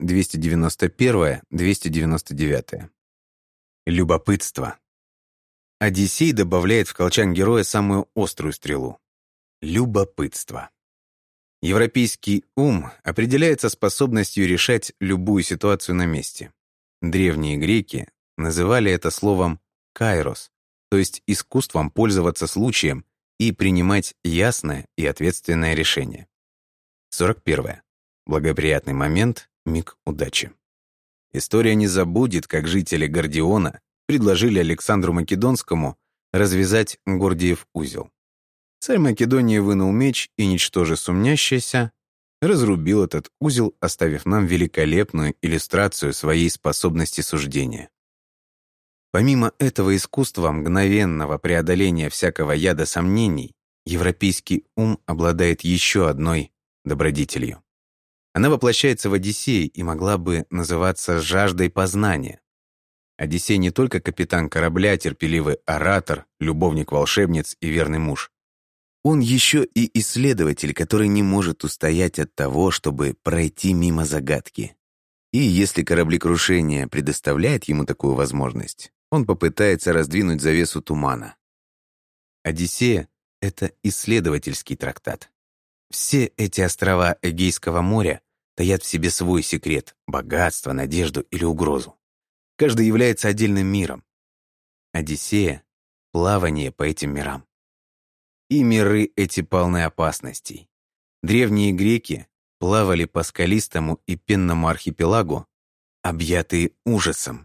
Speaker 2: 291-299. Любопытство. Одиссей добавляет в колчан героя самую острую стрелу — любопытство. Европейский ум определяется способностью решать любую ситуацию на месте. Древние греки называли это словом «кайрос», то есть искусством пользоваться случаем и принимать ясное и ответственное решение. 41. Благоприятный момент, миг удачи. История не забудет, как жители Гордиона предложили Александру Македонскому развязать Гордиев узел. Царь Македонии вынул меч и, ничтоже сумнящийся, разрубил этот узел, оставив нам великолепную иллюстрацию своей способности суждения. Помимо этого искусства мгновенного преодоления всякого яда сомнений, европейский ум обладает еще одной добродетелью. Она воплощается в Одиссее и могла бы называться жаждой познания. Одиссей не только капитан корабля, терпеливый оратор, любовник волшебниц и верный муж. Он еще и исследователь, который не может устоять от того, чтобы пройти мимо загадки. И если кораблекрушение предоставляет ему такую возможность, он попытается раздвинуть завесу тумана.
Speaker 1: «Одиссея» — это исследовательский трактат. Все эти острова Эгейского моря таят в себе свой секрет, богатство, надежду или угрозу. Каждый является отдельным миром. «Одиссея» — плавание по этим мирам. И миры эти полны опасностей. Древние греки плавали по скалистому и пенному архипелагу, объятые ужасом.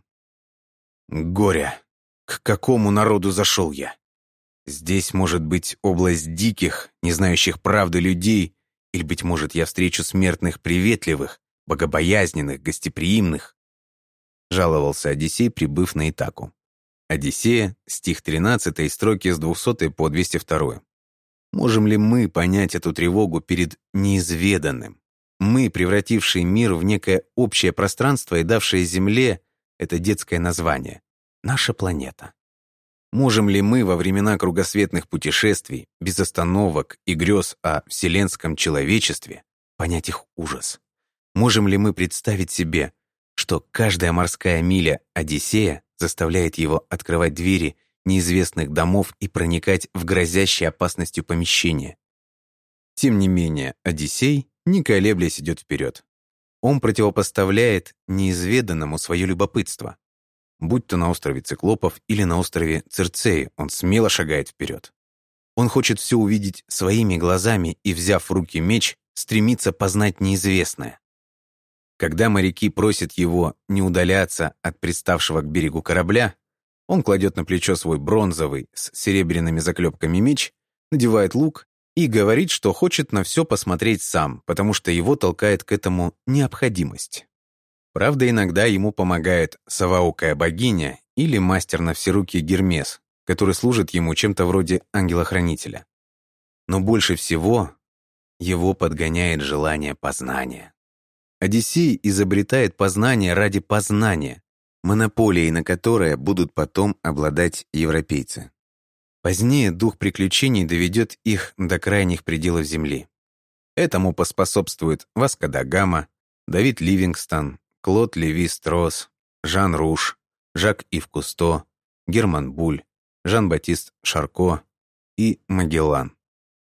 Speaker 1: Горе! К какому народу зашел я? Здесь может быть область диких, не знающих правды людей, или, быть может, я встречу смертных приветливых, богобоязненных, гостеприимных. Жаловался Одиссей, прибыв на Итаку. Одиссея, стих 13, строки с 200 по 202. Можем ли мы понять эту тревогу перед неизведанным? Мы, превратившие мир в некое общее пространство и давшие Земле это детское название — наша планета. Можем ли мы во времена кругосветных путешествий, без остановок и грез о вселенском человечестве, понять их ужас? Можем ли мы представить себе, что каждая морская миля Одиссея заставляет его открывать двери неизвестных домов и проникать в грозящие опасностью помещения? Тем не менее, Одиссей, не колеблясь, идет вперед. Он противопоставляет неизведанному свое любопытство. Будь то на острове Циклопов или на острове Цирцеи, он смело шагает вперед. Он хочет все увидеть своими глазами и, взяв в руки меч, стремится познать неизвестное. Когда моряки просят его не удаляться от приставшего к берегу корабля, он кладет на плечо свой бронзовый с серебряными заклепками меч, надевает лук и говорит, что хочет на все посмотреть сам, потому что его толкает к этому необходимость. Правда, иногда ему помогает совоокая богиня или мастер на все руки Гермес, который служит ему чем-то вроде ангела-хранителя. Но больше всего его подгоняет желание познания. Одиссей изобретает познание ради познания, монополией на которое будут потом обладать европейцы. Позднее дух приключений доведет их до крайних пределов Земли. Этому поспособствуют Васко да Гама, Давид Ливингстон, Клод Леви-Стросс, Жан Руш, Жак-Ив Кусто, Герман Буль, Жан-Батист Шарко и Магеллан.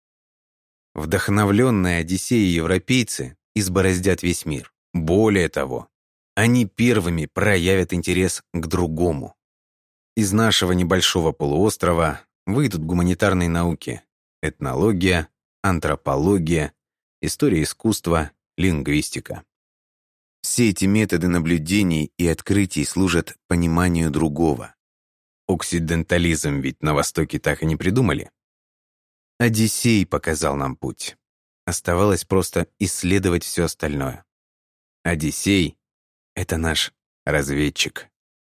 Speaker 1: Вдохновленные Одиссеей европейцы избороздят весь мир. Более того, они первыми проявят интерес к другому. Из нашего небольшого полуострова выйдут гуманитарные науки: этнология, антропология, история искусства, лингвистика. Все эти методы наблюдений и открытий служат пониманию другого. Оксидентализм ведь на Востоке так и не придумали. Одиссей показал нам путь. Оставалось просто исследовать все остальное. Одиссей — это наш разведчик.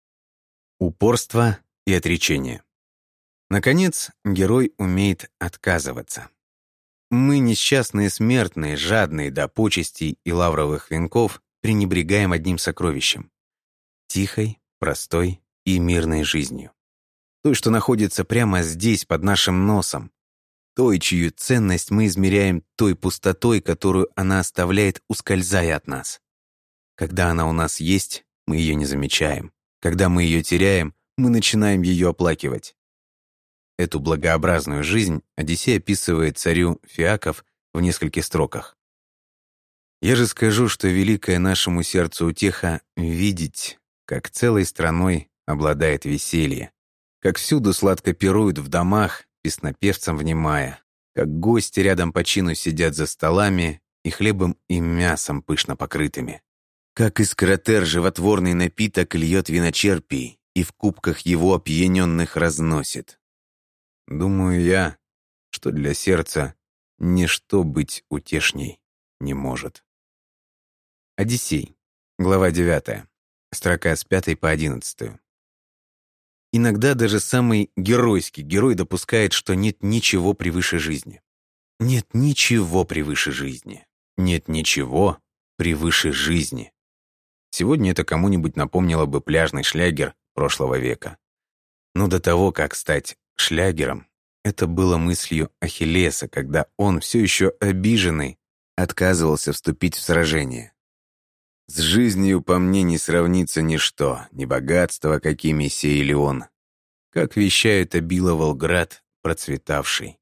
Speaker 1: Упорство и отречение. Наконец, герой умеет отказываться. Мы, несчастные смертные, жадные до почестей и лавровых венков, пренебрегаем одним сокровищем — тихой, простой и мирной жизнью. Той, что находится прямо здесь, под нашим носом. Той, чью ценность мы измеряем той пустотой, которую она оставляет, ускользая от нас. Когда она у нас есть, мы ее не замечаем. Когда мы ее теряем, мы начинаем ее оплакивать. Эту благообразную жизнь Одиссей описывает царю Фиаков в нескольких строках. «Я же скажу, что великая нашему сердцу утеха видеть, как целой страной обладает веселье, как всюду сладко пируют в домах, песнопевцам внимая, как гости рядом по чину сидят за столами и хлебом и мясом пышно покрытыми, как из кратер животворный напиток льет виночерпий и в кубках его опьяненных разносит. Думаю я, что для сердца ничто быть утешней не может». Одиссей, глава 9, строка с 5 по 11. Иногда даже самый геройский герой допускает, что нет ничего превыше жизни. Нет ничего превыше жизни. Нет ничего превыше жизни. Сегодня это кому-нибудь напомнило бы пляжный шлягер прошлого века. Но до того, как стать шлягером, это было мыслью Ахиллеса, когда он, все еще обиженный, отказывался вступить в сражение.
Speaker 2: С жизнью по мне не сравнится ничто, ни богатство, какими сеяли он, как вещает обиловал град, процветавший.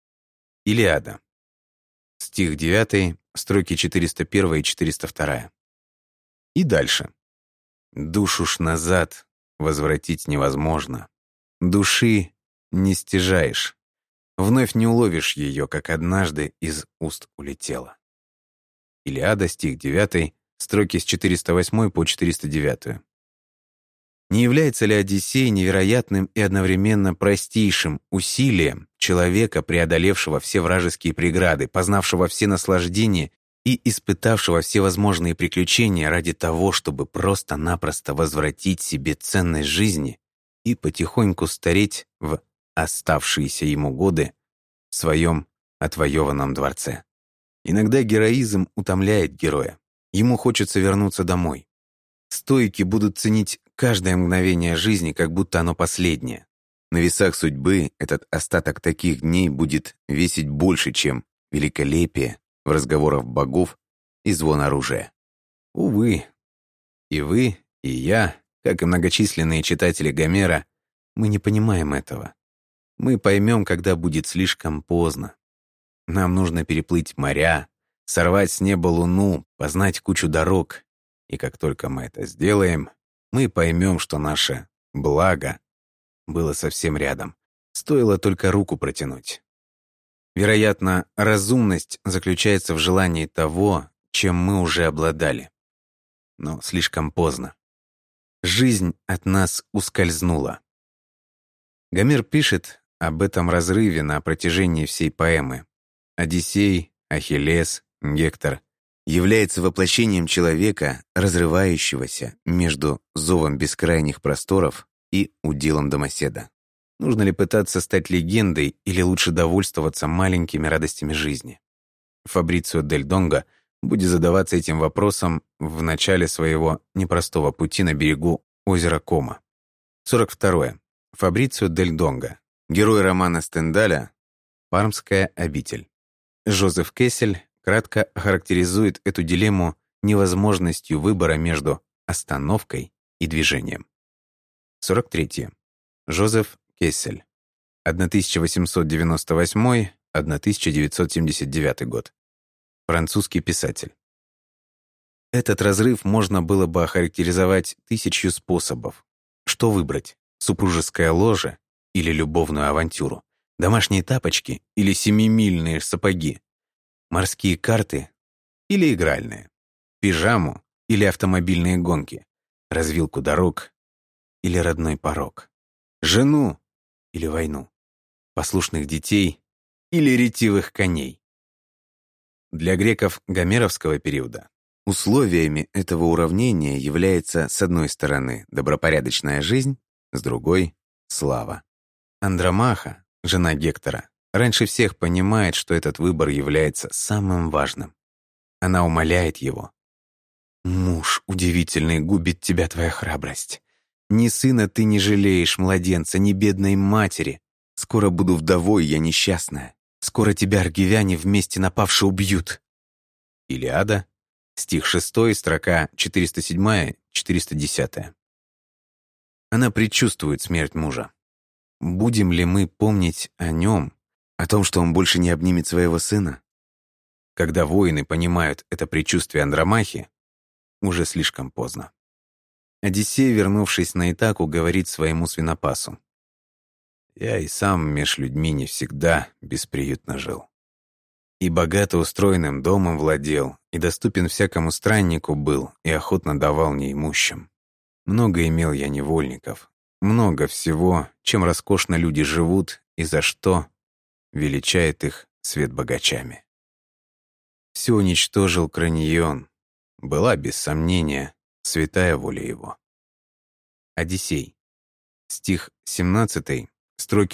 Speaker 2: Илиада. Стих 9, строки 401 и 402. И дальше. Душу ж назад возвратить невозможно. Души не стяжаешь. Вновь не уловишь ее, как однажды из уст улетела. Илиада, стих 9, строки с 408 по 409. Не является ли Одиссей невероятным и одновременно простейшим усилием человека, преодолевшего все вражеские преграды, познавшего все наслаждения и испытавшего все возможные приключения ради того, чтобы просто-напросто возвратить себе ценность жизни и потихоньку стареть в оставшиеся ему годы в своем отвоеванном дворце? Иногда героизм утомляет героя. Ему хочется вернуться домой. Стоики будут ценить каждое мгновение жизни, как будто оно последнее. На весах судьбы этот остаток таких дней будет весить больше, чем великолепие в разговорах богов и звон оружия. Увы, и вы, и я, как и многочисленные читатели Гомера, мы не понимаем этого. Мы поймем, когда будет слишком поздно. Нам нужно переплыть моря, сорвать с неба луну, познать кучу дорог. И как только мы это сделаем, мы поймем, что наше благо было совсем рядом. Стоило только руку протянуть. Вероятно, разумность заключается в желании того, чем мы уже обладали. Но слишком поздно. Жизнь от нас ускользнула. Гомер пишет об этом разрыве на протяжении всей поэмы. Одиссей, Ахиллес, Гектор является воплощением человека, разрывающегося между зовом бескрайних просторов и уделом домоседа. Нужно ли пытаться стать легендой или лучше довольствоваться маленькими радостями жизни? Фабрицио дель Донго будет задаваться этим вопросом в начале своего непростого пути на берегу озера Кома. 42. Фабрицио дель Донго. Герой романа Стендаля «Пармская обитель». Жозеф Кессель кратко характеризует эту дилемму невозможностью выбора между остановкой и движением. 43. Жозеф Кессель. 1898-1979 год. Французский писатель. Этот разрыв можно было бы охарактеризовать 1000 способов. Что выбрать? Супружеское ложе или любовную авантюру? Домашние тапочки или 7-мильные сапоги? Морские карты или игральные? Пижаму или автомобильные гонки? Развилку дорог или родной порог? Жену или войну? Послушных детей или ретивых коней? Для греков гомеровского периода условиями этого уравнения является, с одной стороны, добропорядочная жизнь, с другой — слава. Андромаха, жена Гектора, раньше всех понимает, что этот выбор является самым важным. Она умоляет его. «Муж удивительный, губит тебя твоя храбрость. Ни сына ты не жалеешь, младенца, ни бедной матери. Скоро буду вдовой, я несчастная. Скоро тебя аргивяне вместе напавши убьют». Илиада, стих 6, строка 407-410. Она предчувствует смерть мужа. Будем ли мы помнить о нем, о том, что он больше не обнимет своего сына? Когда воины понимают это предчувствие Андромахи, уже слишком поздно. Одиссей, вернувшись на Итаку, говорит своему свинопасу: «Я и сам меж людьми не всегда бесприютно жил. И богато устроенным домом владел, и доступен всякому страннику был, и охотно давал неимущим. Много имел я невольников, много всего, чем роскошно люди живут, и за что величает их свет богачами. Все уничтожил Кранион, была, без сомнения, святая воля его». Одиссей. Стих 17, строки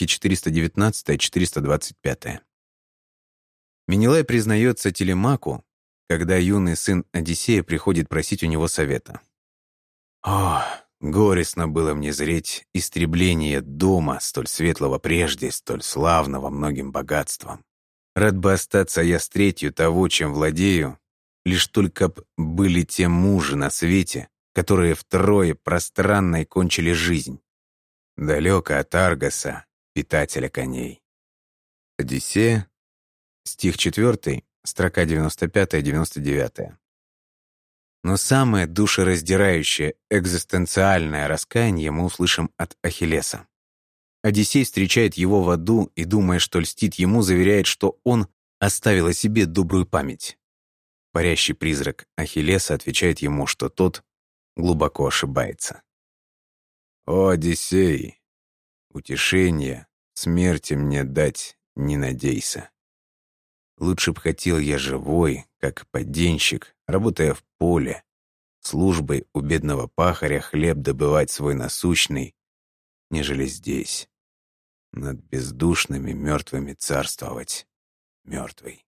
Speaker 2: 419-425. Менелай признается Телемаку, когда юный сын Одиссея приходит просить у него совета. «О, горестно было мне зреть истребление дома, столь светлого прежде, столь славного многим богатством. Рад бы остаться я с третью того, чем владею,
Speaker 1: лишь только б были те мужи на свете, которые втрое пространно и кончили жизнь. Далеко от Аргоса, питателя коней. Одиссея, стих 4, строка 95-99. Но самое душераздирающее экзистенциальное раскаяние мы услышим от Ахиллеса. Одиссей встречает его в аду и, думая, что льстит ему, заверяет, что он оставил о себе добрую память. Парящий призрак Ахиллеса отвечает ему, что тот глубоко ошибается. «О, Одиссей, утешение, смерти мне дать не надейся. Лучше б хотел я живой, как поденщик, работая в поле, службой у бедного пахаря хлеб добывать свой насущный, нежели здесь, над бездушными мертвыми царствовать, мертвый».